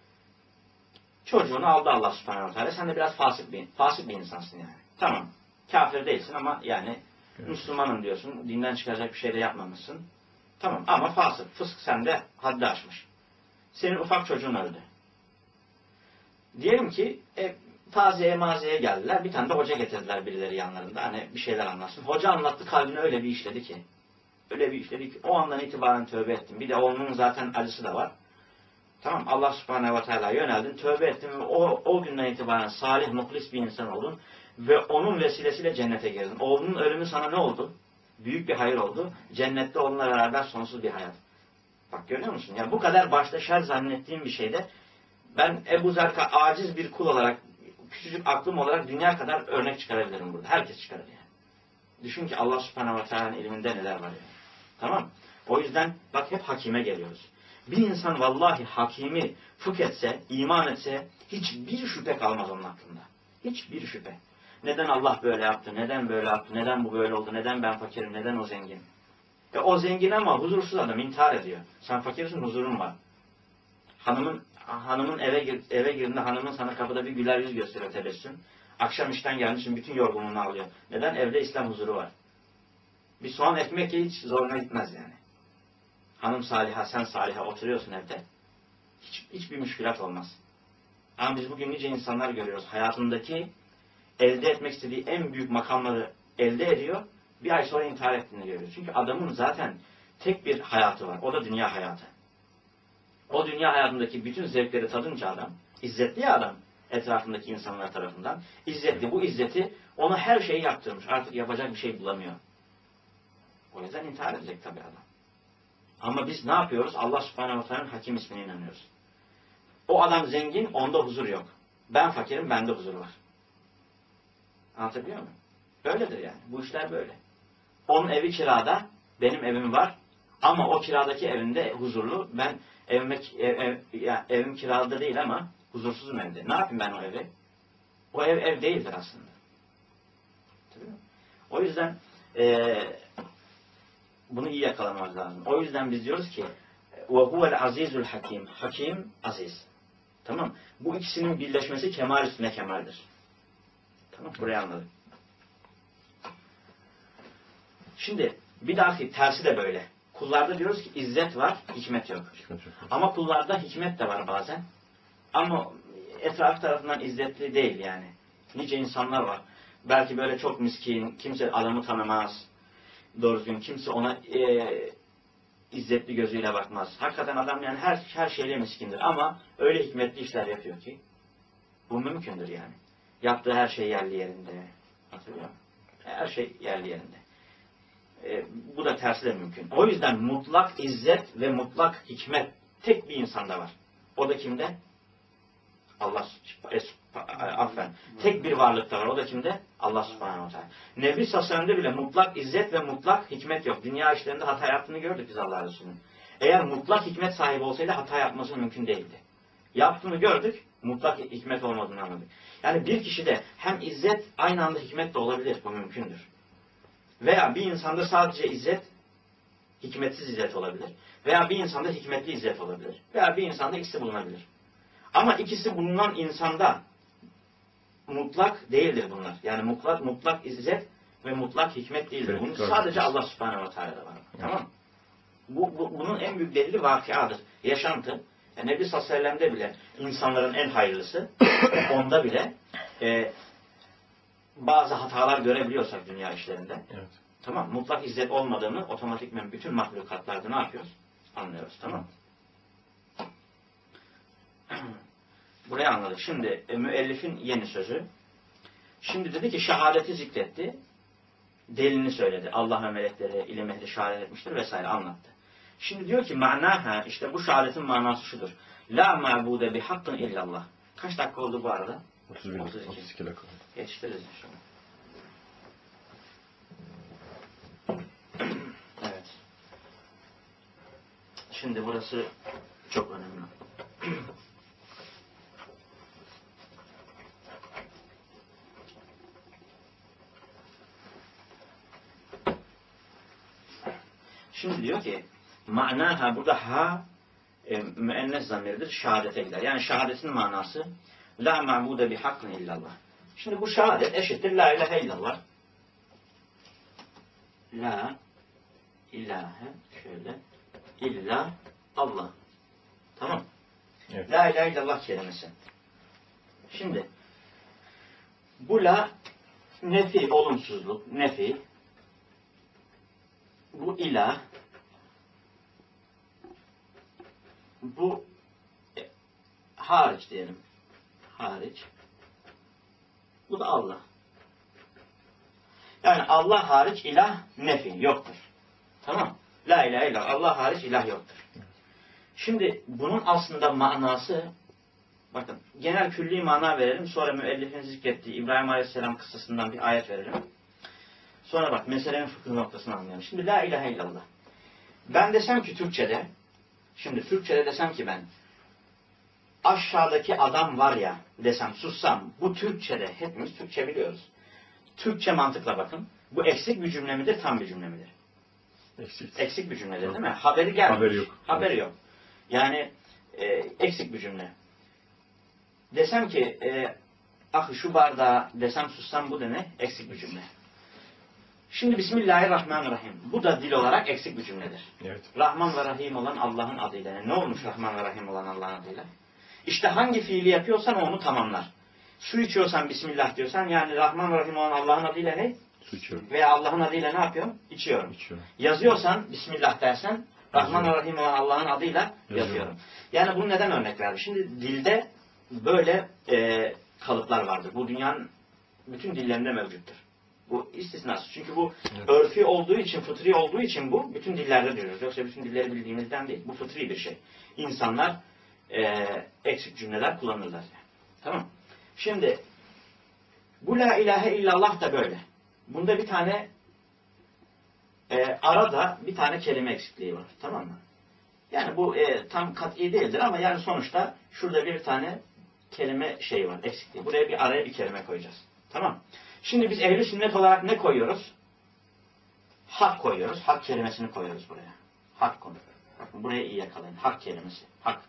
Çocuğunu aldı Allah Subhanahu ve Teala. Sen de biraz fasık bir, fasık bir insansın yani. Tamam. Kafir değilsin ama yani evet. Müslümanım diyorsun. Dinden çıkaracak bir şey de yapmamışsın. Tamam ama fasık. Fısk sende haddi aşmış. Senin ufak çocuğun öldü. Diyelim ki e, taziyeye maziyeye geldiler. Bir tane de hoca getirdiler birileri yanlarında. Hani bir şeyler anlatsın. Hoca anlattı, kalbine öyle bir işledi ki. Öyle bir işledi ki. O andan itibaren tövbe ettim. Bir de onun zaten acısı da var. Tamam, Allah Subhanahu ve Teala'ya yöneldin, tövbe ettin ve o, o günden itibaren salih, muhlis bir insan oldun ve onun vesilesiyle cennete girdin. Oğlunun ölümü sana ne oldu? Büyük bir hayır oldu. Cennette onunla beraber sonsuz bir hayat. Bak görüyor musun? Ya bu kadar başta şer zannettiğim bir şeyde ben Ebu Zerka aciz bir kul olarak, küçücük aklım olarak dünya kadar örnek çıkarabilirim burada. Herkes çıkarır yani. Düşün ki Allah Subhanahu ve Teala'nın ilminde neler var yani. Tamam. O yüzden bak hep hakime geliyoruz. Bir insan vallahi hakimi fıkh etse, iman etse hiçbir şüphe kalmaz onun hakkında. Hiçbir şüphe. Neden Allah böyle yaptı, neden böyle yaptı, neden bu böyle oldu, neden ben fakirim, neden o zengin? E o zengin ama huzursuz adam intihar ediyor. Sen fakirsin, huzurun var. Hanımın hanımın eve gir, eve girdiğinde hanımın sana kapıda bir güler yüz gösteriyor, tebessüm. Akşam işten gelmişsin, bütün yorgunluğunu alıyor. Neden? Evde İslam huzuru var. Bir soğan ekmek hiç zoruna gitmez yani. Hanım saliha, sen saliha oturuyorsun evde. Hiç, hiçbir müşkülat olmaz. Ama biz bugün nice insanlar görüyoruz. Hayatındaki elde etmek istediği en büyük makamları elde ediyor. Bir ay sonra intihar ettiğini görüyor. Çünkü adamın zaten tek bir hayatı var. O da dünya hayatı. O dünya hayatındaki bütün zevkleri tadınca adam, izzetli ya adam etrafındaki insanlar tarafından, izzetli. Bu izzeti ona her şeyi yaptırmış. Artık yapacak bir şey bulamıyor. O yüzden intihar edecek tabii adam. Ama biz ne yapıyoruz? Allah Subhanahu ve Teala'nın hakim ismine inanıyoruz. O adam zengin, onda huzur yok. Ben fakirim, bende huzur var. Anlatabiliyor muyum? Böyledir yani. Bu işler böyle. Onun evi kirada, benim evim var. Ama o kiradaki evinde huzurlu. Ben evime, ev, ev, ya, evim kirada değil ama huzursuzum evde. Ne yapayım ben o evi? O ev ev değildir aslında. Tabii mi? O yüzden e, bunu iyi yakalamamız lazım. O yüzden biz diyoruz ki وَهُوَ الْعَز۪يزُ الْحَك۪يمُ Hakim, aziz. Tamam. Bu ikisinin birleşmesi kemal üstüne kemaldir. Tamam. Burayı anladık. Şimdi bir dahaki tersi de böyle. Kullarda diyoruz ki izzet var, hikmet yok. Hikmet yok. Ama kullarda hikmet de var bazen. Ama etraf tarafından izzetli değil yani. Nice insanlar var. Belki böyle çok miskin, kimse adamı tanımaz. Doğru düzgün kimse ona e, izzetli gözüyle bakmaz. Hakikaten adam yani her her şeyle miskindir ama öyle hikmetli işler yapıyor ki bu mümkündür yani. Yaptığı her şey yerli yerinde. Hatırlıyor musun? Her şey yerli yerinde. E, bu da tersi de mümkün. O yüzden mutlak izzet ve mutlak hikmet tek bir insanda var. O da kimde? Allah affen. Tek bir varlıkta var. O da kimde? Allah subhanahu wa ta'ala. Nebi Sassanem'de bile mutlak izzet ve mutlak hikmet yok. Dünya işlerinde hata yaptığını gördük biz Allah Resulü'nün. Eğer mutlak hikmet sahibi olsaydı hata yapması mümkün değildi. Yaptığını gördük, mutlak hikmet olmadığını anladık. Yani bir kişide hem izzet aynı anda hikmet de olabilir. Bu mümkündür. Veya bir insanda sadece izzet, hikmetsiz izzet olabilir. Veya bir insanda hikmetli izzet olabilir. Veya bir insanda ikisi bulunabilir. Ama ikisi bulunan insanda mutlak değildir bunlar. Yani mutlak mutlak izzet ve mutlak hikmet değildir. Bunu sadece Allah subhanahu wa ta'ala'da var. Tamam. Bu, bu, bunun en büyük delili vakiadır. Yaşantı. Yani Nebi sallallahu aleyhi ve sellem'de bile insanların en hayırlısı, onda bile e, bazı hatalar görebiliyorsak dünya işlerinde. Evet. Tamam. Mutlak izzet olmadığını otomatikmen bütün mahlukatlarda ne yapıyoruz? Anlıyoruz. Tamam. Burayı anladık. Şimdi e, müellifin yeni sözü. Şimdi dedi ki şehadeti zikretti. Delilini söyledi. Allah ve melekleri ilim ehli şehadet etmiştir vesaire anlattı. Şimdi diyor ki manaha işte bu şehadetin manası şudur. La ma'bude bi hakkın illallah. Kaç dakika oldu bu arada? otuz bir, otuz iki dakika oldu. Yetiştiririz inşallah. Evet. Şimdi burası çok önemli. Şimdi diyor ki manaha burada ha e, müennes zamiridir. Şehadete gider. Yani şehadetin manası la ma'bude bi hakkın illallah. Şimdi bu şehadet eşittir la ilahe illallah. La ilahe şöyle illa Allah. Tamam. Evet. La ilahe illallah kelimesi. Şimdi bu la nefi, olumsuzluk, nefi. Bu ilah, bu e, hariç diyelim. Hariç. Bu da Allah. Yani Allah hariç ilah nefi, yoktur. Tamam. La ilahe illallah. Allah hariç ilah yoktur. Şimdi bunun aslında manası, bakın genel külli mana verelim. Sonra müellifin zikrettiği İbrahim Aleyhisselam kıssasından bir ayet verelim. Sonra bak meselenin fıkıh noktasını anlayalım. Şimdi la ilahe illallah. Ben desem ki Türkçe'de, şimdi Türkçe'de desem ki ben aşağıdaki adam var ya desem, sussam, bu Türkçe'de, hepimiz Türkçe biliyoruz. Türkçe mantıkla bakın. Bu eksik bir cümle midir, tam bir cümle midir? Eksik. Eksik bir cümledir değil mi? Haberi gelmiş. Haberi yok. Haberi yok. Yani e, eksik bir cümle. Desem ki e, ah şu bardağı desem sussam, bu da ne? Eksik bir cümle. Şimdi Bismillahirrahmanirrahim. Bu da dil olarak eksik bir cümledir. Evet. Rahman ve Rahim olan Allah'ın adıyla. Ne olmuş Rahman ve Rahim olan Allah'ın adıyla? İşte hangi fiili yapıyorsan onu tamamlar. Su içiyorsan Bismillah diyorsan, yani Rahman ve Rahim olan Allah'ın adıyla ne? Su içiyorum. Veya Allah'ın adıyla ne yapıyorum? İçiyorum. İçiyorum. Yazıyorsan Bismillah dersen, Rahman ve Rahim olan Allah'ın adıyla yazıyorum. yazıyorum. Yani bunu neden örnek verdi? Şimdi dilde böyle e, kalıplar vardır. Bu dünyanın bütün dillerinde mevcuttur. Bu istisnası. Çünkü bu evet. örfi olduğu için, fıtri olduğu için bu bütün dillerde diyoruz. Yoksa bütün dilleri bildiğimizden değil. Bu fıtri bir şey. İnsanlar e, eksik cümleler kullanırlar. Tamam. Şimdi bu la ilahe illallah da böyle. Bunda bir tane e, arada bir tane kelime eksikliği var. Tamam mı? Yani bu e, tam kat'i değildir ama yani sonuçta şurada bir tane kelime şeyi var. Eksikliği. Buraya bir araya bir kelime koyacağız. Tamam. Şimdi biz ehli sünnet olarak ne koyuyoruz? hak koyuyoruz. Hak kelimesini koyuyoruz buraya. Hak konu. Bakın buraya iyi yakalayın. Hak kelimesi. Hak.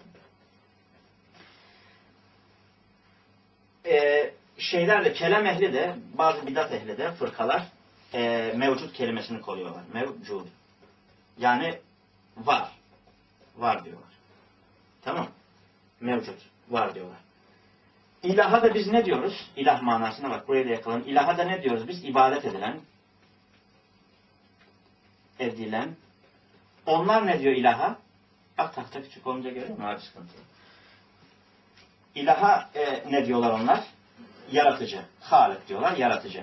Ee, şeyler de, kelam ehli de, bazı bidat ehli de, fırkalar e, mevcut kelimesini koyuyorlar. Mevcud. Yani var. Var diyorlar. Tamam. Mevcut. Var diyorlar. İlaha da biz ne diyoruz? İlah manasına bak. Buraya da yakalayın. İlaha da ne diyoruz biz? İbadet edilen. Edilen. Onlar ne diyor ilaha? Bak tahta küçük olunca görüyor musun? Abi sıkıntı. İlaha e, ne diyorlar onlar? Yaratıcı. Halik diyorlar. Yaratıcı.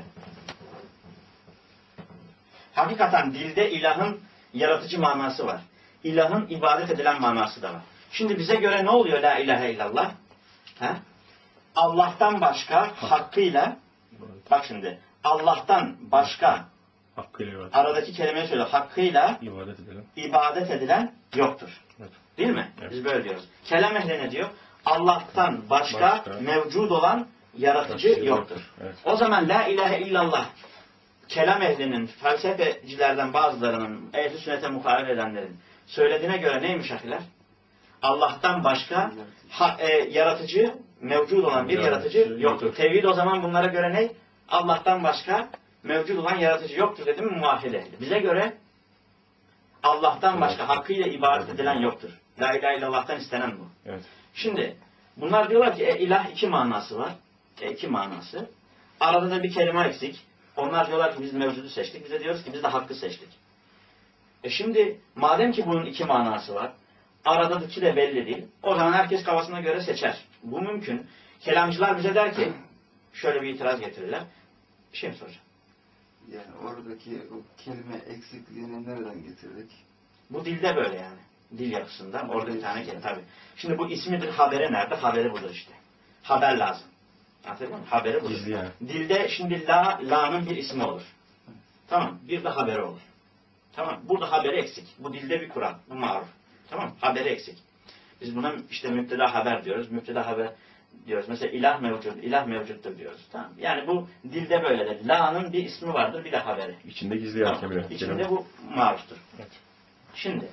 Hakikaten dilde ilahın yaratıcı manası var. İlahın ibadet edilen manası da var. Şimdi bize göre ne oluyor la ilahe illallah? He? Allah'tan başka hakkıyla, bak şimdi, Allah'tan başka, hakkıyla aradaki kelimeyi söyle, hakkıyla ibadet edilen, ibadet edilen yoktur. Evet. Değil mi? Evet. Biz böyle diyoruz. Kelam ehli ne diyor? Allah'tan başka, başka mevcud olan yaratıcı yoktur. yoktur. Evet. O zaman la ilahe illallah, kelam ehlinin, felsefecilerden bazılarının, ehl-i sünnete muhalefet edenlerin söylediğine göre neymiş ahiler? Allah'tan başka ha, e, yaratıcı, mevcud olan bir yaratıcı, yaratıcı yoktur. Tevhid o zaman bunlara göre ne? Allah'tan başka mevcud olan yaratıcı yoktur dedi mi muvahhid ehli. Bize göre Allah'tan başka evet. hakkıyla ibadet edilen yoktur. La ilahe illallah'tan istenen bu. Evet. Şimdi bunlar diyorlar ki e, ilah iki manası var. E, iki manası. Arada da bir kelime eksik. Onlar diyorlar ki biz mevcudu seçtik. Biz de diyoruz ki biz de hakkı seçtik. E şimdi madem ki bunun iki manası var, aradaki de belli değil. O zaman herkes kafasına göre seçer. Bu mümkün. Kelamcılar bize der ki, şöyle bir itiraz getirirler. Bir şey mi soracağım? Yani oradaki o kelime eksikliğini nereden getirdik? Bu dilde böyle yani. Dil yapısından. Orada bir tane kelime tabii. Şimdi bu ismidir haberi nerede? Haberi budur işte. Haber lazım. Anladın mı? Haberi budur. Gizli yani. Dilde şimdi la, la'nın bir ismi olur. Tamam. Bir de haberi olur. Tamam. Burada haberi eksik. Bu dilde bir kural. Bu maruf. Tamam. Haberi eksik. Biz buna işte müpteda haber diyoruz. Müpteda haber diyoruz. Mesela ilah mevcut, ilah mevcuttur diyoruz. Tamam. Yani bu dilde böyledir. La'nın bir ismi vardır, bir de haberi. İçinde gizli yer tamam. kemire. İçinde bu maruftur. Evet. Şimdi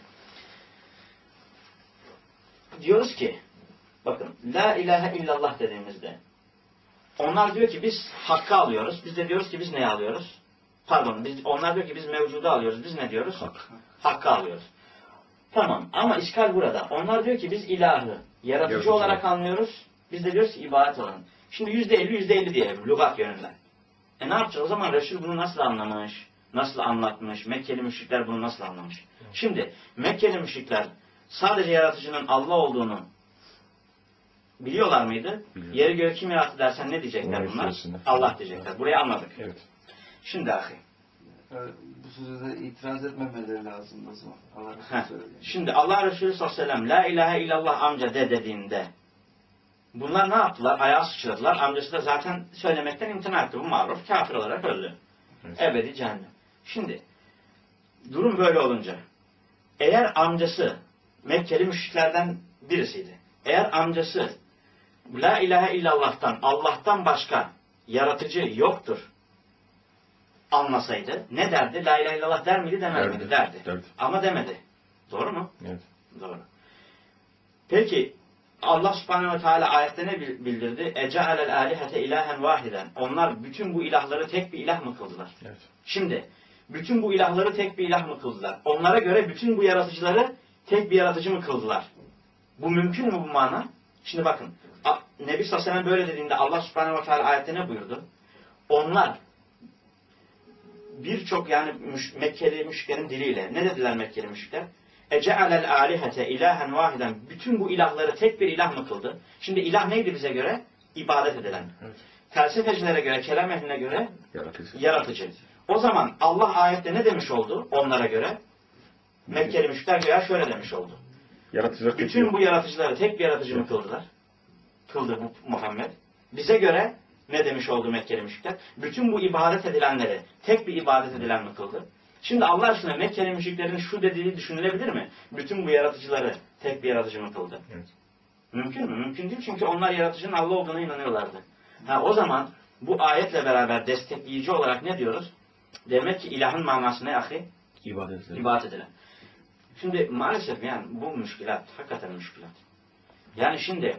diyoruz ki bakın la ilahe illallah dediğimizde onlar diyor ki biz hakkı alıyoruz. Biz de diyoruz ki biz neyi alıyoruz? Pardon. Biz, onlar diyor ki biz mevcudu alıyoruz. Biz ne diyoruz? Hak. Hakkı alıyoruz. Tamam ama işgal burada. Onlar diyor ki biz ilahı yaratıcı Yaratıcı olarak anlıyoruz. Biz de diyoruz ki ibadet olan. Şimdi yüzde elli yüzde elli diyelim lügat yönünden. E ne yapacağız? O zaman Resul bunu nasıl anlamış? Nasıl anlatmış? Mekkeli müşrikler bunu nasıl anlamış? Şimdi Mekkeli müşrikler sadece yaratıcının Allah olduğunu biliyorlar mıydı? Biliyor. Yeri göğü kim yarattı dersen ne diyecekler Onun bunlar? üstesinde. Allah diyecekler. Burayı anladık. Evet. Şimdi ahi. Bu sözde itiraz etmemeleri lazım o zaman. Allah Resulü söylediğinde. Şimdi Allah Resulü sallallahu aleyhi ve sellem la ilahe illallah amca de dediğinde bunlar ne yaptılar? Ayağı sıçradılar. Amcası da zaten söylemekten imtina etti. Bu maruf kafir olarak öldü. Evet. Ebedi cehennem. Şimdi durum böyle olunca eğer amcası Mekkeli müşriklerden birisiydi. Eğer amcası la ilahe illallah'tan Allah'tan başka yaratıcı yoktur anlasaydı ne derdi? La ilahe illallah der miydi demez derdi. miydi? Derdi. derdi. Ama demedi. Doğru mu? Evet. Doğru. Peki Allah subhanehu ve teala ayette ne bildirdi? Ece'alel alihete ilahen vahiden. Onlar bütün bu ilahları tek bir ilah mı kıldılar? Evet. Şimdi bütün bu ilahları tek bir ilah mı kıldılar? Onlara göre bütün bu yaratıcıları tek bir yaratıcı mı kıldılar? Bu mümkün mü bu mana? Şimdi bakın. Nebi sallallahu aleyhi ve sellem böyle dediğinde Allah subhanehu ve teala ayette ne buyurdu? Onlar birçok yani müş, Mekkeli müşriklerin diliyle ne dediler Mekkeli müşrikler? Ece'alel alihete ilahen vahiden. Bütün bu ilahları tek bir ilah mı kıldı? Şimdi ilah neydi bize göre? İbadet edilen. Evet. Felsefecilere göre, kelam ehline göre Yaratıcı. yaratıcı. O zaman Allah ayette ne demiş oldu onlara göre? Mekkeli müşrikler göre şöyle demiş oldu. Yaratıcı bütün bu yaratıcıları tek bir yaratıcı mı kıldılar? Kıldı bu Muhammed. Bize göre ne demiş oldu Mekkeli müşrikler? Bütün bu ibadet edilenleri tek bir ibadet edilen mi kıldı? Şimdi Allah aşkına Mekkeli müşriklerin şu dediği düşünülebilir mi? Bütün bu yaratıcıları tek bir yaratıcı mı kıldı? Evet. Mümkün mü? Mümkün değil çünkü onlar yaratıcının Allah olduğuna inanıyorlardı. Ha, o zaman bu ayetle beraber destekleyici olarak ne diyoruz? Demek ki ilahın manası ne ahi? İbadet edilen. İbadet edilen. Şimdi maalesef yani bu müşkilat. Hakikaten müşkilat. Yani şimdi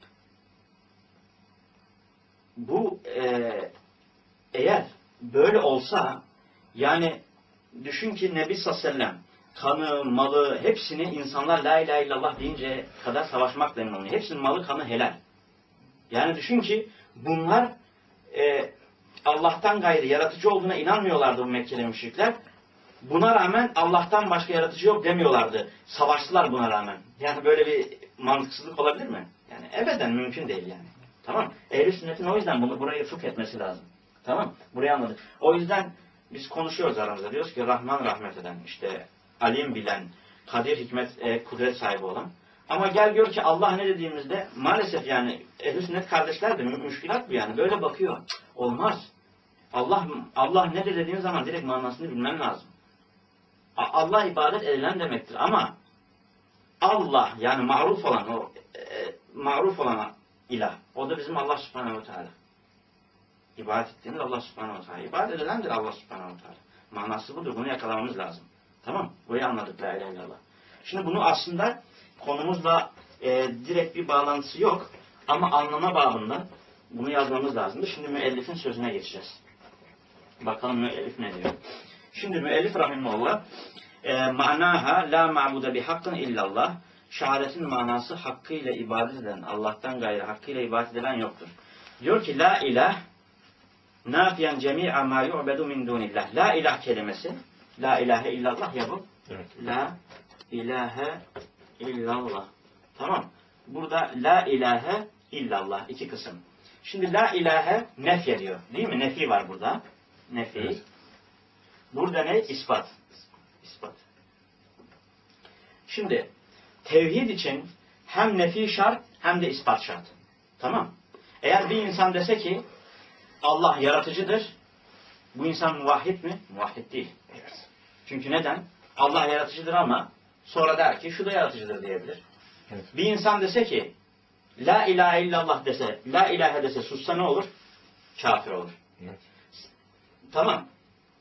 bu e, eğer böyle olsa yani düşün ki Nebi sallallahu aleyhi ve sellem kanı, malı hepsini insanlar la ilahe illallah deyince kadar savaşmakla emin oluyor. Hepsinin malı, kanı helal. Yani düşün ki bunlar e, Allah'tan gayrı yaratıcı olduğuna inanmıyorlardı bu Mekkeli müşrikler. Buna rağmen Allah'tan başka yaratıcı yok demiyorlardı. Savaştılar buna rağmen. Yani böyle bir mantıksızlık olabilir mi? Yani ebeden mümkün değil yani. Tamam. Ehl-i sünnetin o yüzden bunu burayı fıkh etmesi lazım. Tamam. Burayı anladık. O yüzden biz konuşuyoruz aramızda. Diyoruz ki Rahman rahmet eden, işte alim bilen, kadir hikmet, e, kudret sahibi olan. Ama gel gör ki Allah ne dediğimizde maalesef yani ehl-i sünnet kardeşler de müşkilat bu yani. Böyle bakıyor. Cık, olmaz. Allah Allah nedir dediğin zaman direkt manasını bilmen lazım. Allah ibadet edilen demektir ama Allah yani maruf olan o e, maruf olan ilah. O da bizim Allah Subhanahu ve Teala. İbadet ettiğimiz Allah Subhanahu ve Teala. İbadet edilendir Allah Subhanahu ve Teala. Manası budur. Bunu yakalamamız lazım. Tamam? Burayı anladık. La ilahe illallah. Şimdi bunu aslında konumuzla e, direkt bir bağlantısı yok. Ama anlama babından bunu yazmamız lazımdı. Şimdi müellifin sözüne geçeceğiz. Bakalım müellif ne diyor. Şimdi müellif rahimahullah e, manaha la ma'bude bi hakkın illallah. Şehadetin manası hakkıyla ibadet eden, Allah'tan gayrı hakkıyla ibadet edilen yoktur. Diyor ki la ilah nafiyen cemi'a ma yu'bedu min dunillah. La ilah kelimesi, la ilahe illallah ya bu. Evet. La ilahe illallah. Tamam. Burada la ilahe illallah iki kısım. Şimdi la ilahe nef ediyor. Değil mi? Nefi var burada. Nefi. Evet. Burada ne? İspat. İspat. Şimdi tevhid için hem nefi şart hem de ispat şart. Tamam. Eğer bir insan dese ki Allah yaratıcıdır, bu insan muvahhid mi? Muvahhid değil. Evet. Çünkü neden? Allah yaratıcıdır ama sonra der ki şu da yaratıcıdır diyebilir. Evet. Bir insan dese ki la ilahe illallah dese, la ilahe dese sussa ne olur? Kafir olur. Evet. Tamam.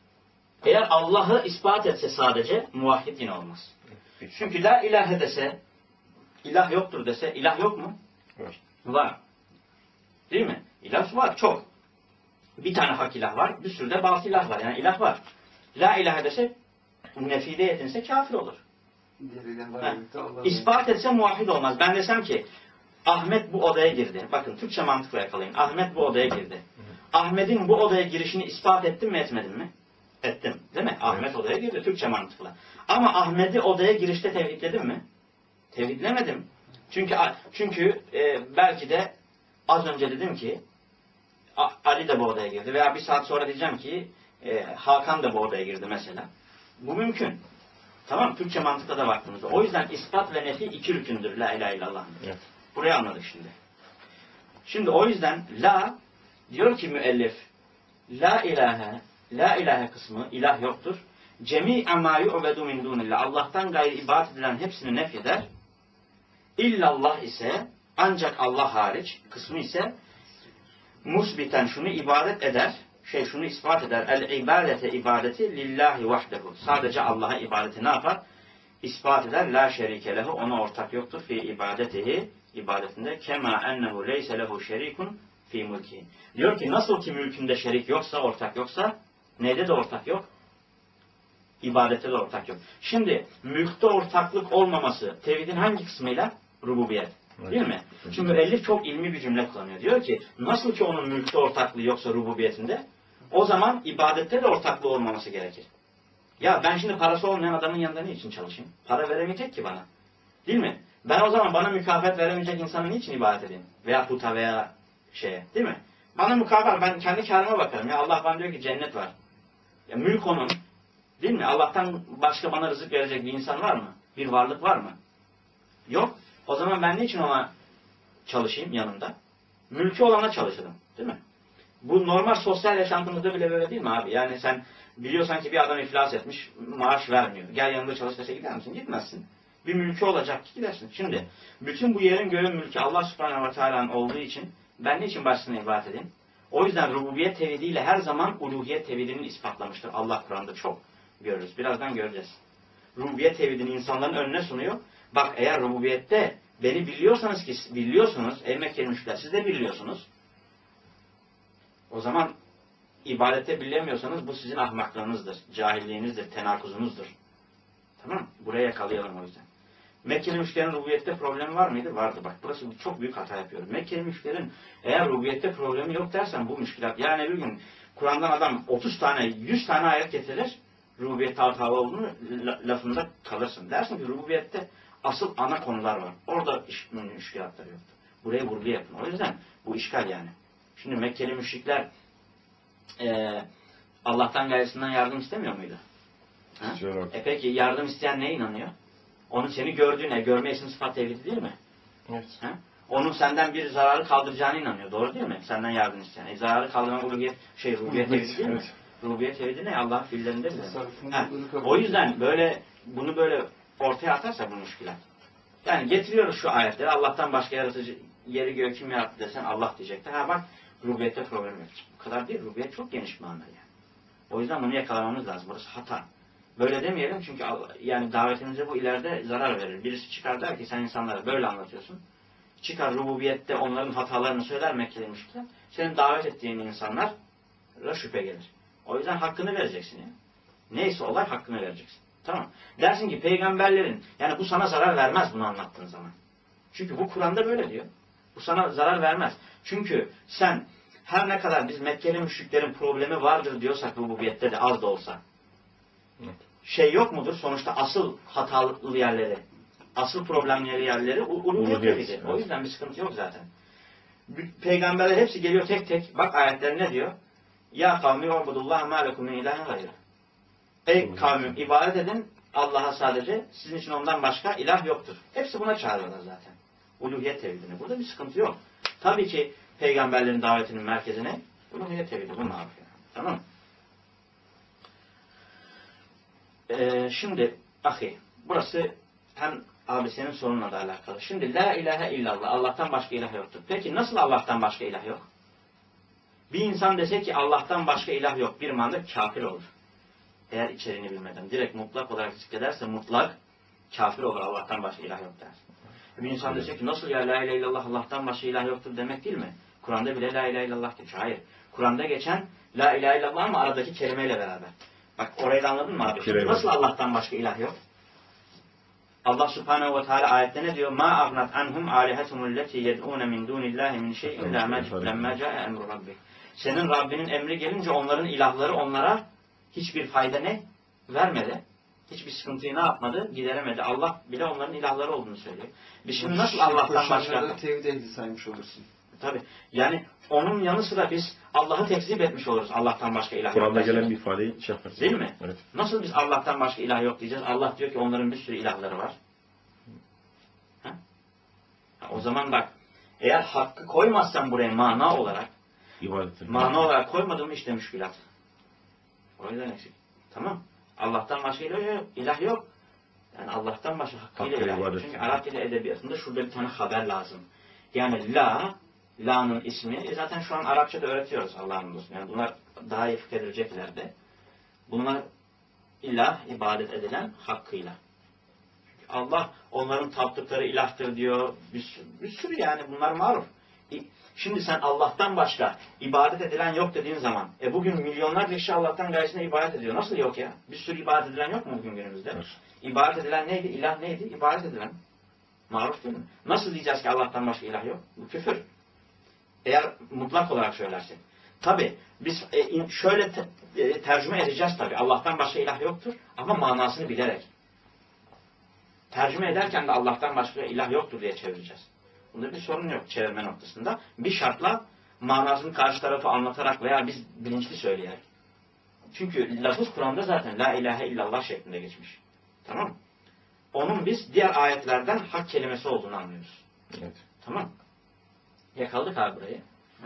Eğer Allah'ı ispat etse sadece muvahhid yine olmaz. Evet. Çünkü la ilahe dese, ilah yoktur dese, ilah yok mu? Var. Var. Değil mi? İlah var, çok. Bir tane hak ilah var, bir sürü de batıl ilah var. Yani ilah var. La ilahe dese, nefide yetinse kafir olur. Ha. İspat etse muvahhid olmaz. Ben desem ki, Ahmet bu odaya girdi. Bakın Türkçe mantıkla yakalayın. Ahmet bu odaya girdi. Ahmet'in bu odaya girişini ispat ettim mi etmedim mi? Ettim. Değil mi? Ahmet odaya girdi. Türkçe mantıkla. Ama Ahmet'i odaya girişte tevhidledim mi? Tevhidlemedim. Çünkü çünkü e, belki de az önce dedim ki A, Ali de bu odaya girdi. Veya bir saat sonra diyeceğim ki e, Hakan da bu odaya girdi mesela. Bu mümkün. Tamam. Türkçe mantıkla da baktığımızda. O yüzden ispat ve nefi iki rükündür. La ilahe illallah. Evet. Burayı anladık şimdi. Şimdi o yüzden la diyor ki müellif la ilahe la ilahe kısmı ilah yoktur. Cemi'en ma yu'bedu min dunillah. Allah'tan gayrı ibadet edilen hepsini nefyeder. İllallah ise ancak Allah hariç kısmı ise musbiten şunu ibadet eder. Şey şunu ispat eder. El ibadete ibadeti lillahi vahdehu. Sadece Allah'a ibadeti ne yapar? İspat eder. La şerike lehu. Ona ortak yoktur. Fi ibadetihi. ibadetinde. Kema ennehu leyse lehu şerikun fi mulki. Diyor ki nasıl ki mülkünde şerik yoksa, ortak yoksa, neyde de ortak yok? İbadette de ortak yok. Şimdi mülkte ortaklık olmaması tevhidin hangi kısmıyla? Rububiyet. Evet. Değil mi? Şimdi müellif çok ilmi bir cümle kullanıyor. Diyor ki nasıl ki onun mülkte ortaklığı yoksa rububiyetinde, o zaman ibadette de ortaklığı olmaması gerekir. Ya ben şimdi parası olmayan adamın yanında niçin çalışayım? Para veremeyecek ki bana. Değil mi? Ben o zaman bana mükafat veremeyecek insanın niçin ibadet edeyim? Veya puta veya şeye. Değil mi? Bana mükafat, ben kendi kârıma bakarım. Ya Allah bana diyor ki cennet var. Ya mülk onun. Değil mi? Allah'tan başka bana rızık verecek bir insan var mı? Bir varlık var mı? Yok. O zaman ben niçin ona çalışayım yanında? Mülkü olana çalışırım. Değil mi? Bu normal sosyal yaşantımızda bile böyle değil mi abi? Yani sen biliyorsan ki bir adam iflas etmiş, maaş vermiyor. Gel yanında çalış dese gider misin? Gitmezsin. Bir mülkü olacak ki gidersin. Şimdi bütün bu yerin göğün mülkü Allah Subhanahu ve Teala'nın olduğu için ben niçin başkasına ibadet edeyim? O yüzden rububiyet tevhidiyle her zaman uluhiyet tevhidini ispatlamıştır. Allah Kur'an'da çok görürüz. Birazdan göreceğiz. Rububiyet tevhidini insanların önüne sunuyor. Bak eğer rububiyette beni biliyorsanız ki biliyorsunuz, ey Mekkeli müşrikler siz de biliyorsunuz. O zaman ibadette bilemiyorsanız bu sizin ahmaklığınızdır, cahilliğinizdir, tenakuzunuzdur. Tamam? Buraya yakalayalım o yüzden. Mekkeli müşriklerin rububiyette problemi var mıydı? Vardı. Bak burası çok büyük hata yapıyorum. Mekkeli müşriklerin eğer rububiyette problemi yok dersen bu müşkilat. Yani bir gün Kur'an'dan adam otuz tane, yüz tane ayet getirir. Rububiyette hata olduğunu lafında kalırsın. Dersin ki rububiyette asıl ana konular var. Orada müşkilatları yoktu. Buraya vurgu yapın. O yüzden bu işgal yani. Şimdi Mekkeli müşrikler e, Allah'tan gayrısından yardım istemiyor muydu? Ha? E peki yardım isteyen neye inanıyor? Onun seni gördüğüne, görme isim sıfat tevhidi değil mi? Evet. Ha? Onun senden bir zararı kaldıracağına inanıyor. Doğru değil mi? Senden yardım isteyen. E, zararı kaldırma uluhiyet, şey, rububiyet tevhidi değil mi? Evet. Rububiyet tevhidi ne? Allah'ın fiillerinde bile. O yüzden böyle bunu böyle ortaya atarsa bu müşkilat. Yani getiriyoruz şu ayetleri. Allah'tan başka yaratıcı yeri göğü kim yarattı desen Allah diyecekti. Ha bak rububiyette problem yok. Bu kadar değil. Rububiyet çok geniş bir anlamda yani. O yüzden bunu yakalamamız lazım. Burası hata. Böyle demeyelim çünkü yani davetimize bu ileride zarar verir. Birisi çıkar der ki sen insanlara böyle anlatıyorsun. Çıkar rububiyette onların hatalarını söyler Mekkeli müşrikler. Senin davet ettiğin insanlara şüphe gelir. O yüzden hakkını vereceksin ya. Neyse olay hakkını vereceksin. Tamam. Dersin ki peygamberlerin yani bu sana zarar vermez bunu anlattığın zaman. Çünkü bu Kur'an'da böyle diyor. Bu sana zarar vermez. Çünkü sen her ne kadar biz Mekkeli müşriklerin problemi vardır diyorsak rububiyette de az da olsa. Şey yok mudur? Sonuçta asıl hatalı yerleri, asıl problemli yerleri uluhiyet tevhidi. O yüzden bir sıkıntı yok zaten. Peygamberler hepsi geliyor tek tek. Bak ayetler ne diyor? Ya kavmi ubudullah ma lekum min ilahin gayr. Ey kavmim ibadet edin Allah'a sadece. Sizin için ondan başka ilah yoktur. Hepsi buna çağırıyorlar zaten. Uluhiyet tevhidine. Burada bir sıkıntı yok. Tabii ki peygamberlerin davetinin merkezine uluhiyet tevhidi. Bu maruf yani. Tamam mı? Ee, şimdi ahi burası hem abi senin sorunla da alakalı. Şimdi la ilahe illallah. Allah'tan başka ilah yoktur. Peki nasıl Allah'tan başka ilah yok? Bir insan dese ki Allah'tan başka ilah yok. Bir manda kafir olur. Eğer içeriğini bilmeden. Direkt mutlak olarak zikrederse mutlak kafir olur. Allah'tan başka ilah yok der. Bir insan dese ki nasıl ya la ilahe illallah Allah'tan başka ilah yoktur demek değil mi? Kur'an'da bile la ilahe illallah geçiyor. Hayır. Kur'an'da geçen la ilahe illallah ama aradaki kelimeyle beraber. Bak orayı da anladın mı abi? Şimdi nasıl Allah'tan başka ilah yok? Allah Subhanahu ve Teala ayette ne diyor? Ma agnat anhum alihetumul leti yed'un min dunillahi min şey'in lamma ca'a emru rabbih. Senin Rabbinin emri gelince onların ilahları onlara hiçbir fayda ne? Vermedi. Hiçbir sıkıntıyı ne yapmadı? Gideremedi. Allah bile onların ilahları olduğunu söylüyor. Biz şimdi nasıl Allah'tan başka... tevhid ehli saymış olursun. Tabii. Yani onun yanı sıra biz Allah'ı tekzip etmiş oluruz. Allah'tan başka ilah yok. Kur'an'da gelen bir ifadeyi şey yaparız. Değil mi? Evet. Nasıl biz Allah'tan başka ilah yok diyeceğiz? Allah diyor ki onların bir sürü ilahları var. Ha? Ha, o zaman bak eğer hakkı koymazsan buraya mana olarak İbadetin. mana olarak koymadığım işte müşkilat. O yüzden eksik. Tamam. Allah'tan başka ilah yok. İlah yok. Yani Allah'tan başka hakkıyla ilah yok. Çünkü Arap dili edebiyatında şurada bir tane haber lazım. Yani la, la'nın ismi zaten şu an Arapçada öğretiyoruz Allah'ın dostum. Yani bunlar daha iyi fikir edileceklerdi. Bunlar ilah, ibadet edilen hakkıyla. Çünkü Allah onların taptıkları ilahtır diyor. Bir sürü, bir sürü yani bunlar maruf. Şimdi sen Allah'tan başka ibadet edilen yok dediğin zaman e bugün milyonlarca kişi Allah'tan gayrısına ibadet ediyor. Nasıl yok ya? Bir sürü ibadet edilen yok mu bugün günümüzde? Evet. İbadet edilen neydi? İlah neydi? İbadet edilen. Maruf değil mi? Nasıl diyeceğiz ki Allah'tan başka ilah yok? Bu küfür. Eğer mutlak olarak söylersek. Tabi biz e, şöyle te, e, tercüme edeceğiz tabi. Allah'tan başka ilah yoktur ama manasını bilerek. Tercüme ederken de Allah'tan başka ilah yoktur diye çevireceğiz. Bunda bir sorun yok çevirme noktasında. Bir şartla manasını karşı tarafı anlatarak veya biz bilinçli söyleyerek. Çünkü lafız Kur'an'da zaten la ilahe illallah şeklinde geçmiş. Tamam mı? Onun biz diğer ayetlerden hak kelimesi olduğunu anlıyoruz. Evet. Tamam. Yakaladık abi burayı.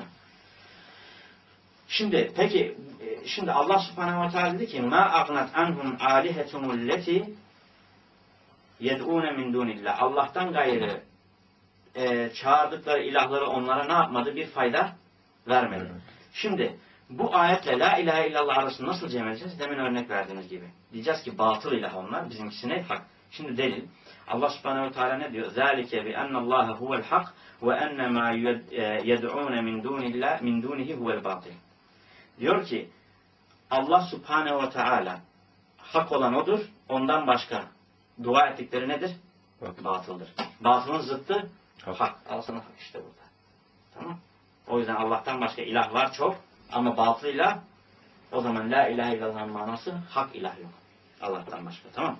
Şimdi peki şimdi Allah Subhanahu ve Teala dedi ki ma agnat anhum alihetumul leti yed'un min dunillah. Allah'tan gayrı e, çağırdıkları ilahları onlara ne yapmadı? Bir fayda vermedi. Evet. Şimdi bu ayetle la ilahe illallah arasında nasıl cem edeceğiz? Demin örnek verdiğiniz gibi. Diyeceğiz ki batıl ilah onlar. Bizimkisi ne? Hak. Şimdi delil. Allah subhanehu ve teala ne diyor? ذَٰلِكَ بِأَنَّ اللّٰهَ هُوَ الْحَقِّ وَاَنَّ مَا يَدْعُونَ مِنْ دُونِ اللّٰهِ مِنْ دُونِهِ هُوَ الْبَاطِلِ. Diyor ki Allah subhanehu ve teala hak olan odur. Ondan başka dua ettikleri nedir? Batıl. Batıldır. Batılın zıttı Hak. hak. Al sana hak işte burada. Tamam. O yüzden Allah'tan başka ilah var çok ama batıl ilah, o zaman la ilahe illallah'ın manası hak ilah yok. Allah'tan başka. Tamam.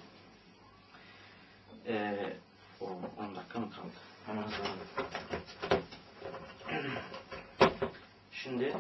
Ee, on dakika mı kaldı? Hemen hızlanalım. Şimdi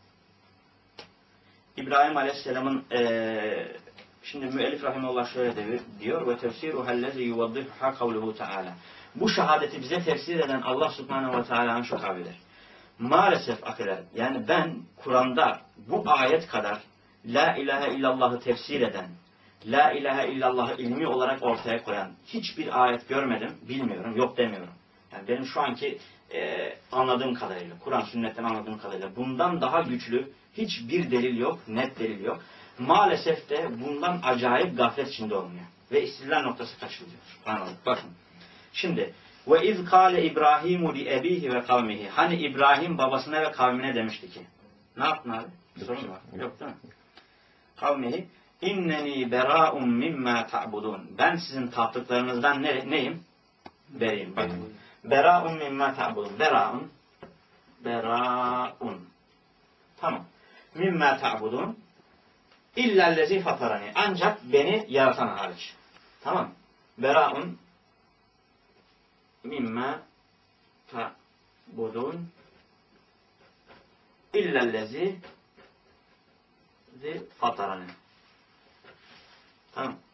İbrahim Aleyhisselam'ın ee, şimdi müellif rahimehullah şöyle de diyor ve tefsiruhellezî yuvaddihuhâ kavluhu teâlâ. Bu şehadeti bize tefsir eden Allah subhanehu ve teâlâ'nın şu kavlidir. Maalesef akiler, yani ben Kur'an'da bu ayet kadar la ilahe illallah'ı tefsir eden, la ilahe illallah'ı ilmi olarak ortaya koyan hiçbir ayet görmedim, bilmiyorum, yok demiyorum. Yani benim şu anki e, anladığım kadarıyla, Kur'an sünnetten anladığım kadarıyla bundan daha güçlü hiçbir delil yok, net delil yok. Maalesef de bundan acayip gaflet içinde olmuyor. Ve istidlal noktası kaçılıyor. Anladık. Bakın. Şimdi ve iz kâle İbrahimu li ebihi ve kavmihi. Hani İbrahim babasına ve kavmine demişti ki. Ne yaptın abi? Bir sorun var. Yok değil mi? Kavmihi inneni berâ'un mimmâ ta'budun. Ben sizin taptıklarınızdan ne, neyim? Beriyim. Bakın. Berâ'un mimmâ ta'budun. Berâ'un. Berâ'un. Tamam. Mimmâ ta'budun. İllellezî fatarani. Ancak beni yaratan hariç. Tamam. Berâ'un mimmâ ta'budun illellezî fatarani. Tamam.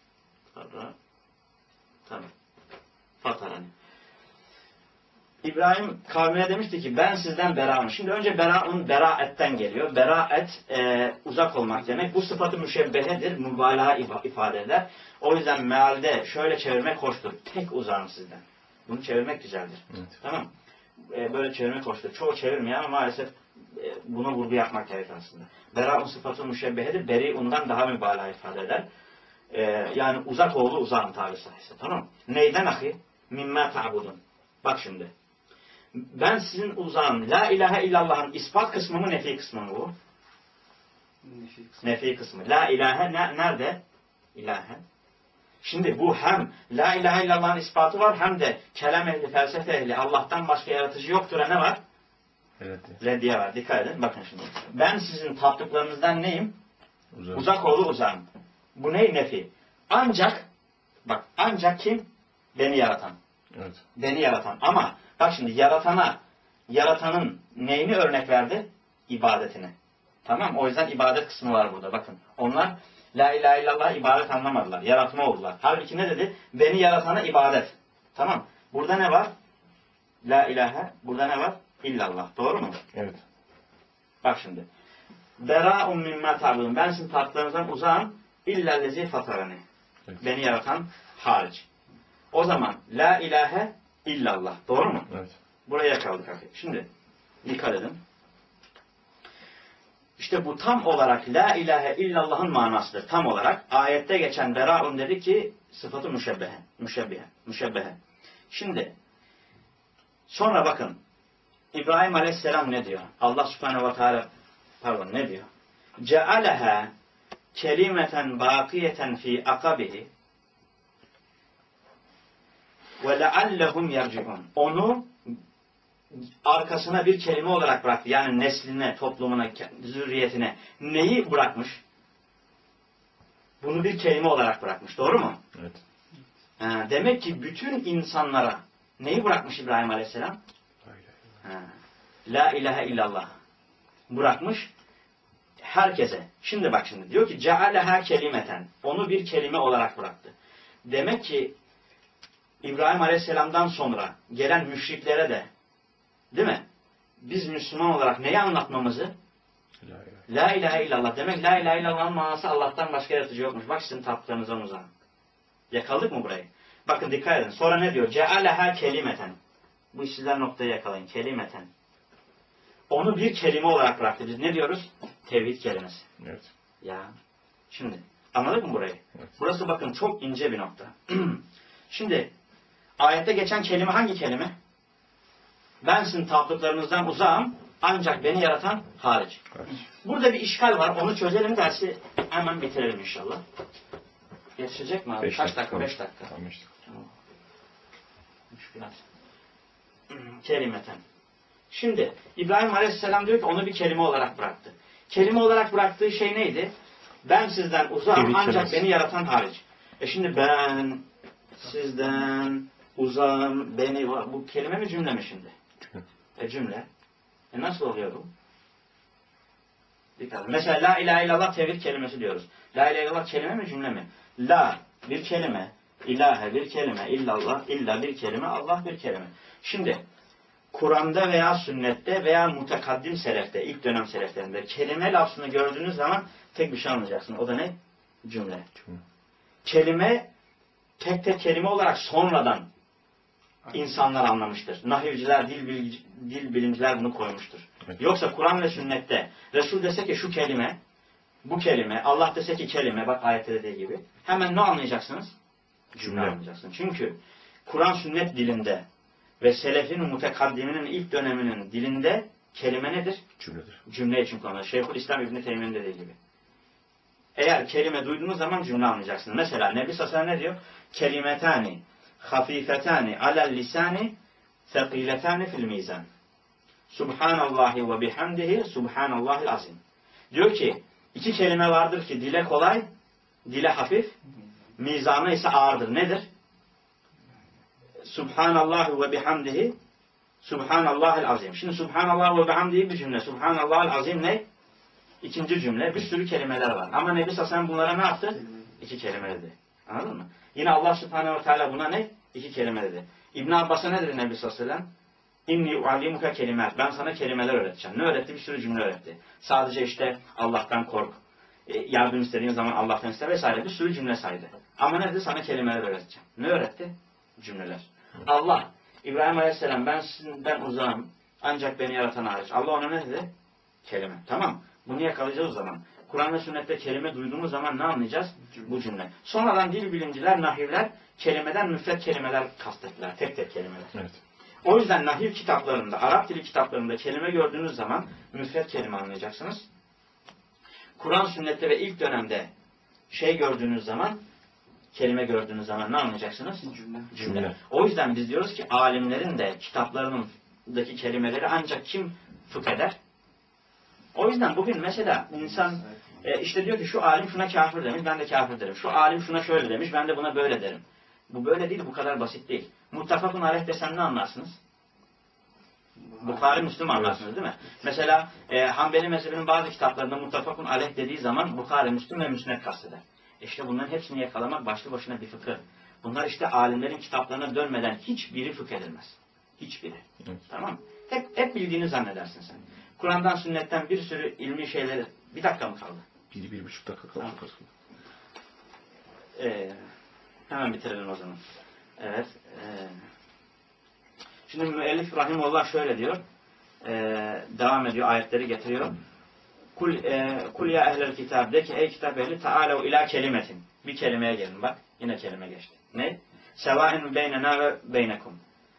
Tamam. Fatarani. İbrahim kavmine demişti ki ben sizden bera'ım. Şimdi önce bera'un bera'etten geliyor. Bera'et e, uzak olmak demek. Bu sıfatı müşebbehedir. Mübalağa ifade eder. O yüzden mealde şöyle çevirmek hoştur. Tek uzağım sizden. Bunu çevirmek güzeldir. Evet. Tamam. E, böyle çevirmek hoştur. Çoğu çevirmiyor ama maalesef e, buna vurgu yapmak gerekir aslında. Bera'un sıfatı müşebbehedir. Beri'undan daha mübalağa ifade eder. E, yani uzak oğlu uzağım tabiri sayısı. Tamam. Neyden ahi? Mimmâ ta'budun. Bak şimdi. Ben sizin uzağım. La ilahe illallah'ın ispat kısmı mı, nefi kısmı mı bu? Nefi kısmı. Nefi kısmı. La ilahe ne, nerede? İlahe. Şimdi bu hem la ilahe illallah'ın ispatı var hem de kelam ehli, felsefe ehli Allah'tan başka yaratıcı yoktur. Ne var? Evet. Reddiye var. Dikkat edin. Bakın şimdi. Ben sizin taptıklarınızdan neyim? Uzak. Uzak oğlu uzağım. Bu ne? Nefi. Ancak bak ancak kim? Beni yaratan. Evet. Beni yaratan. Ama bak şimdi yaratana, yaratanın neyini örnek verdi? İbadetini. Tamam. O yüzden ibadet kısmı var burada. Bakın. Onlar la ilahe illallah ibadet anlamadılar. Yaratma oldular. Halbuki ne dedi? Beni yaratana ibadet. Tamam. Burada ne var? La ilahe. Burada ne var? İllallah. Doğru mu? Evet. Bak şimdi. Bera'un mimmâ ta'budun. Ben sizin tatlarınızdan uzağım. İllellezî fatarani. Evet. Beni yaratan hariç. O zaman la ilahe illallah. Doğru mu? Evet. Buraya kaldık artık. Şimdi dikkat edin. İşte bu tam olarak la ilahe illallah'ın manasıdır. Tam olarak ayette geçen bera'un dedi ki sıfatı müşebbehe. Müşebbehe. Müşebbehe. Şimdi sonra bakın İbrahim Aleyhisselam ne diyor? Allah Subhanahu ve Teala pardon ne diyor? Cealeha kelimeten bakiyeten fi akabihi ve leallehum yerciun. Onu arkasına bir kelime olarak bıraktı. Yani nesline, toplumuna, zürriyetine. Neyi bırakmış? Bunu bir kelime olarak bırakmış. Doğru mu? Evet. Ha, demek ki bütün insanlara neyi bırakmış İbrahim Aleyhisselam? Ha, la ilahe illallah. Bırakmış herkese. Şimdi bak şimdi. Diyor ki cealeha kelimeten. Onu bir kelime olarak bıraktı. Demek ki İbrahim Aleyhisselam'dan sonra gelen müşriklere de değil mi? Biz Müslüman olarak neyi anlatmamızı? La ilahe. La ilahe illallah. Demek la ilahe illallah'ın manası Allah'tan başka yaratıcı yokmuş. Bak sizin taptıklarınızdan uzak. Yakaladık mı burayı? Bakın dikkat edin. Sonra ne diyor? Cealeha kelimeten. Bu işsizler noktayı yakalayın. Kelimeten. Onu bir kelime olarak bıraktı. Biz ne diyoruz? Tevhid kelimesi. Evet. Ya. Şimdi anladık mı burayı? Evet. Burası bakın çok ince bir nokta. Şimdi ayette geçen kelime hangi kelime? Ben sizin taptıklarınızdan uzağım ancak beni yaratan hariç. Hariç. Burada bir işgal var. Onu çözelim, dersi hemen bitirelim inşallah. Yetişecek mi abi? Beş Kaç dakika. dakika? Beş dakika. Tamam, beş dakika. Tamam. Müşkülat. Kelimeten. Şimdi İbrahim Aleyhisselam diyor ki onu bir kelime olarak bıraktı. Kelime olarak bıraktığı şey neydi? Ben sizden uzağım Tevhid ancak kelimesi. beni yaratan hariç. E şimdi ben sizden uzağım, beni, bu kelime mi cümle mi şimdi? Cümle. E cümle. E nasıl oluyor bu? Dikkat. Mesela la ilahe illallah tevhid kelimesi diyoruz. La ilahe illallah kelime mi cümle mi? La bir kelime, ilahe bir kelime, illallah illa bir kelime, Allah bir kelime. Şimdi Kur'an'da veya sünnette veya mutakaddim selefte, ilk dönem seleflerinde kelime lafzını gördüğünüz zaman tek bir şey anlayacaksın. O da ne? Cümle. Cümle. Kelime tek tek kelime olarak sonradan insanlar anlamıştır. Nahivciler, dil, bilgi, dil bilimciler bunu koymuştur. Evet. Yoksa Kur'an ve sünnette Resul dese ki şu kelime, bu kelime, Allah dese ki kelime, bak ayette dediği gibi, hemen ne anlayacaksınız? Cümle, Cümle. anlayacaksınız. Çünkü Kur'an sünnet dilinde ve selefin mutekaddiminin ilk döneminin dilinde kelime nedir? Cümledir. Cümle için kullanılır. Şeyhülislam İbn Teymiye'nin dediği gibi. Eğer kelime duyduğunuz zaman cümle anlayacaksınız. Mesela Nebi Sallallahu aleyhi ve sellem ne diyor? Kelimetani hafifetani alel lisani sekiletani fil mizan. Subhanallahi ve bihamdihi subhanallahil azim. Diyor ki iki kelime vardır ki dile kolay, dile hafif, mizanı ise ağırdır. Nedir? Subhanallah ve bihamdihi subhanallahil azim. Şimdi subhanallah ve bihamdihi bir cümle. Subhanallahil azim ne? İkinci cümle. Bir sürü kelimeler var. Ama Nebi Sallallahu aleyhi ve sellem bunlara ne yaptı? İki kelime dedi. Anladın mı? Yine Allah Subhanahu ve Teala buna ne? İki kelime dedi. İbn Abbas'a ne dedi Nebi Sallallahu aleyhi ve sellem? İnni uallimuka kelimat. Ben sana kelimeler öğreteceğim. Ne öğretti? Bir sürü cümle öğretti. Sadece işte Allah'tan kork, yardım istediğin zaman Allah'tan iste vesaire bir sürü cümle saydı. Ama ne dedi? Sana kelimeler öğreteceğim. Ne öğretti? Cümleler. Allah, İbrahim Aleyhisselam ben sizden uzağım ancak beni yaratan hariç. Allah ona ne dedi? Kelime. Tamam. Bunu yakalayacağız o zaman. Kur'an ve sünnette kelime duyduğumuz zaman ne anlayacağız? Cümle. Bu cümle. Sonradan dil bilimciler, nahivler kelimeden müfret kelimeler kastettiler. Tek tek kelimeler. Evet. O yüzden nahiv kitaplarında, Arap dili kitaplarında kelime gördüğünüz zaman müfret kelime anlayacaksınız. Kur'an, sünnette ve ilk dönemde şey gördüğünüz zaman, kelime gördüğünüz zaman ne anlayacaksınız? Cümle. Cümle. O yüzden biz diyoruz ki alimlerin de kitaplarındaki kelimeleri ancak kim fıkh eder? O yüzden bugün mesela insan e, işte diyor ki şu alim şuna kafir demiş, ben de kafir derim. Şu alim şuna şöyle demiş, ben de buna böyle derim. Bu böyle değil, bu kadar basit değil. Muttafakun aleyh desem ne anlarsınız? Bukhari, Müslüm anlarsınız değil mi? Mesela e, Hanbeli mezhebinin bazı kitaplarında muttafakun aleyh dediği zaman Bukhari, Müslüm ve Müsned kasteder. İşte bunların hepsini yakalamak başlı başına bir fıkıh. Bunlar işte alimlerin kitaplarına dönmeden hiçbiri fıkh edilmez. Hiçbiri. Evet. Tamam. Hep, hep bildiğini zannedersin sen. Kur'an'dan, sünnetten bir sürü ilmi şeyleri... Bir dakika mı kaldı? Bir, bir buçuk dakika kaldı. Tamam. Ee, hemen bitirelim o zaman. Evet. E, şimdi müellif rahimullah şöyle diyor. E, devam ediyor, ayetleri getiriyor. Kul, e, kul ya ehlel kitab, de ki ey kitap ehli taalev ila kelimetin. Bir kelimeye gelin bak. Yine kelime geçti. Ne? Sevaen beynena ve beynekum.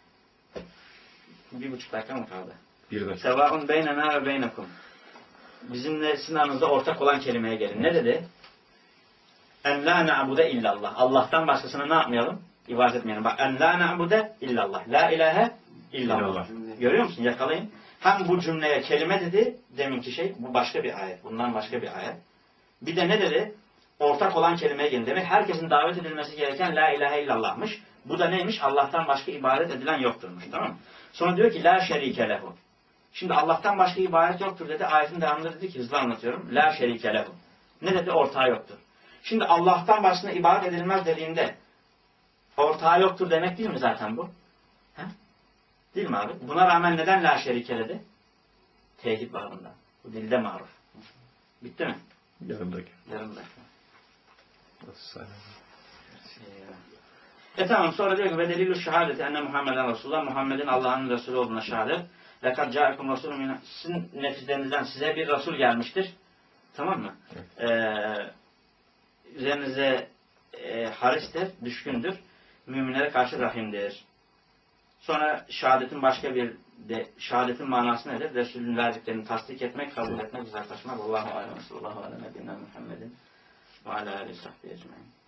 Bir buçuk dakika mı kaldı? Bir dakika. Sevaun beynena ve beynekum. Bizimle sizin aranızda ortak olan kelimeye gelin. Ne dedi? En la na'bude illallah. Allah'tan başkasına ne yapmayalım? İbadet etmeyelim. Bak en la na'bude illallah. La ilahe illallah. İllallah. Görüyor musun? Yakalayın. Hem bu cümleye kelime dedi. Deminki şey. Bu başka bir ayet. Bundan başka bir ayet. Bir de ne dedi? Ortak olan kelimeye gelin. Demek herkesin davet edilmesi gereken la ilahe illallah'mış. Bu da neymiş? Allah'tan başka ibadet edilen yokturmuş. Tamam mı? Sonra diyor ki la şerike lehu. Şimdi Allah'tan başka ibadet yoktur dedi. Ayetin devamında dedi ki hızlı anlatıyorum. La şerike lehu. Ne dedi? Ortağı yoktur. Şimdi Allah'tan başına ibadet edilmez dediğinde ortağı yoktur demek değil mi zaten bu? He? Değil mi abi? Buna rağmen neden la şerike dedi? Tevhid bağlamında. Bu dilde maruf. Bitti mi? Yarımdaki. Yarımdaki. Nasıl sayılır? E tamam, sonra diyor ki ve delilü şehadeti enne Muhammeden Resulullah, Muhammed'in Allah'ın Resulü olduğuna şehadet. لَقَدْ جَاءَكُمْ رَسُولٌ مِنْ Sizin nefislerinizden size bir Resul gelmiştir. Tamam mı? Evet. Ee, üzerinize e, haristir, düşkündür. Müminlere karşı rahimdir. Sonra şehadetin başka bir de, şehadetin manası nedir? Resulün verdiklerini tasdik etmek, kabul etmek, uzaklaşmak. Allahu alem, sallallahu aleyhi ve sellem Muhammedin ve ala aleyhi sahbihi ecmaîn.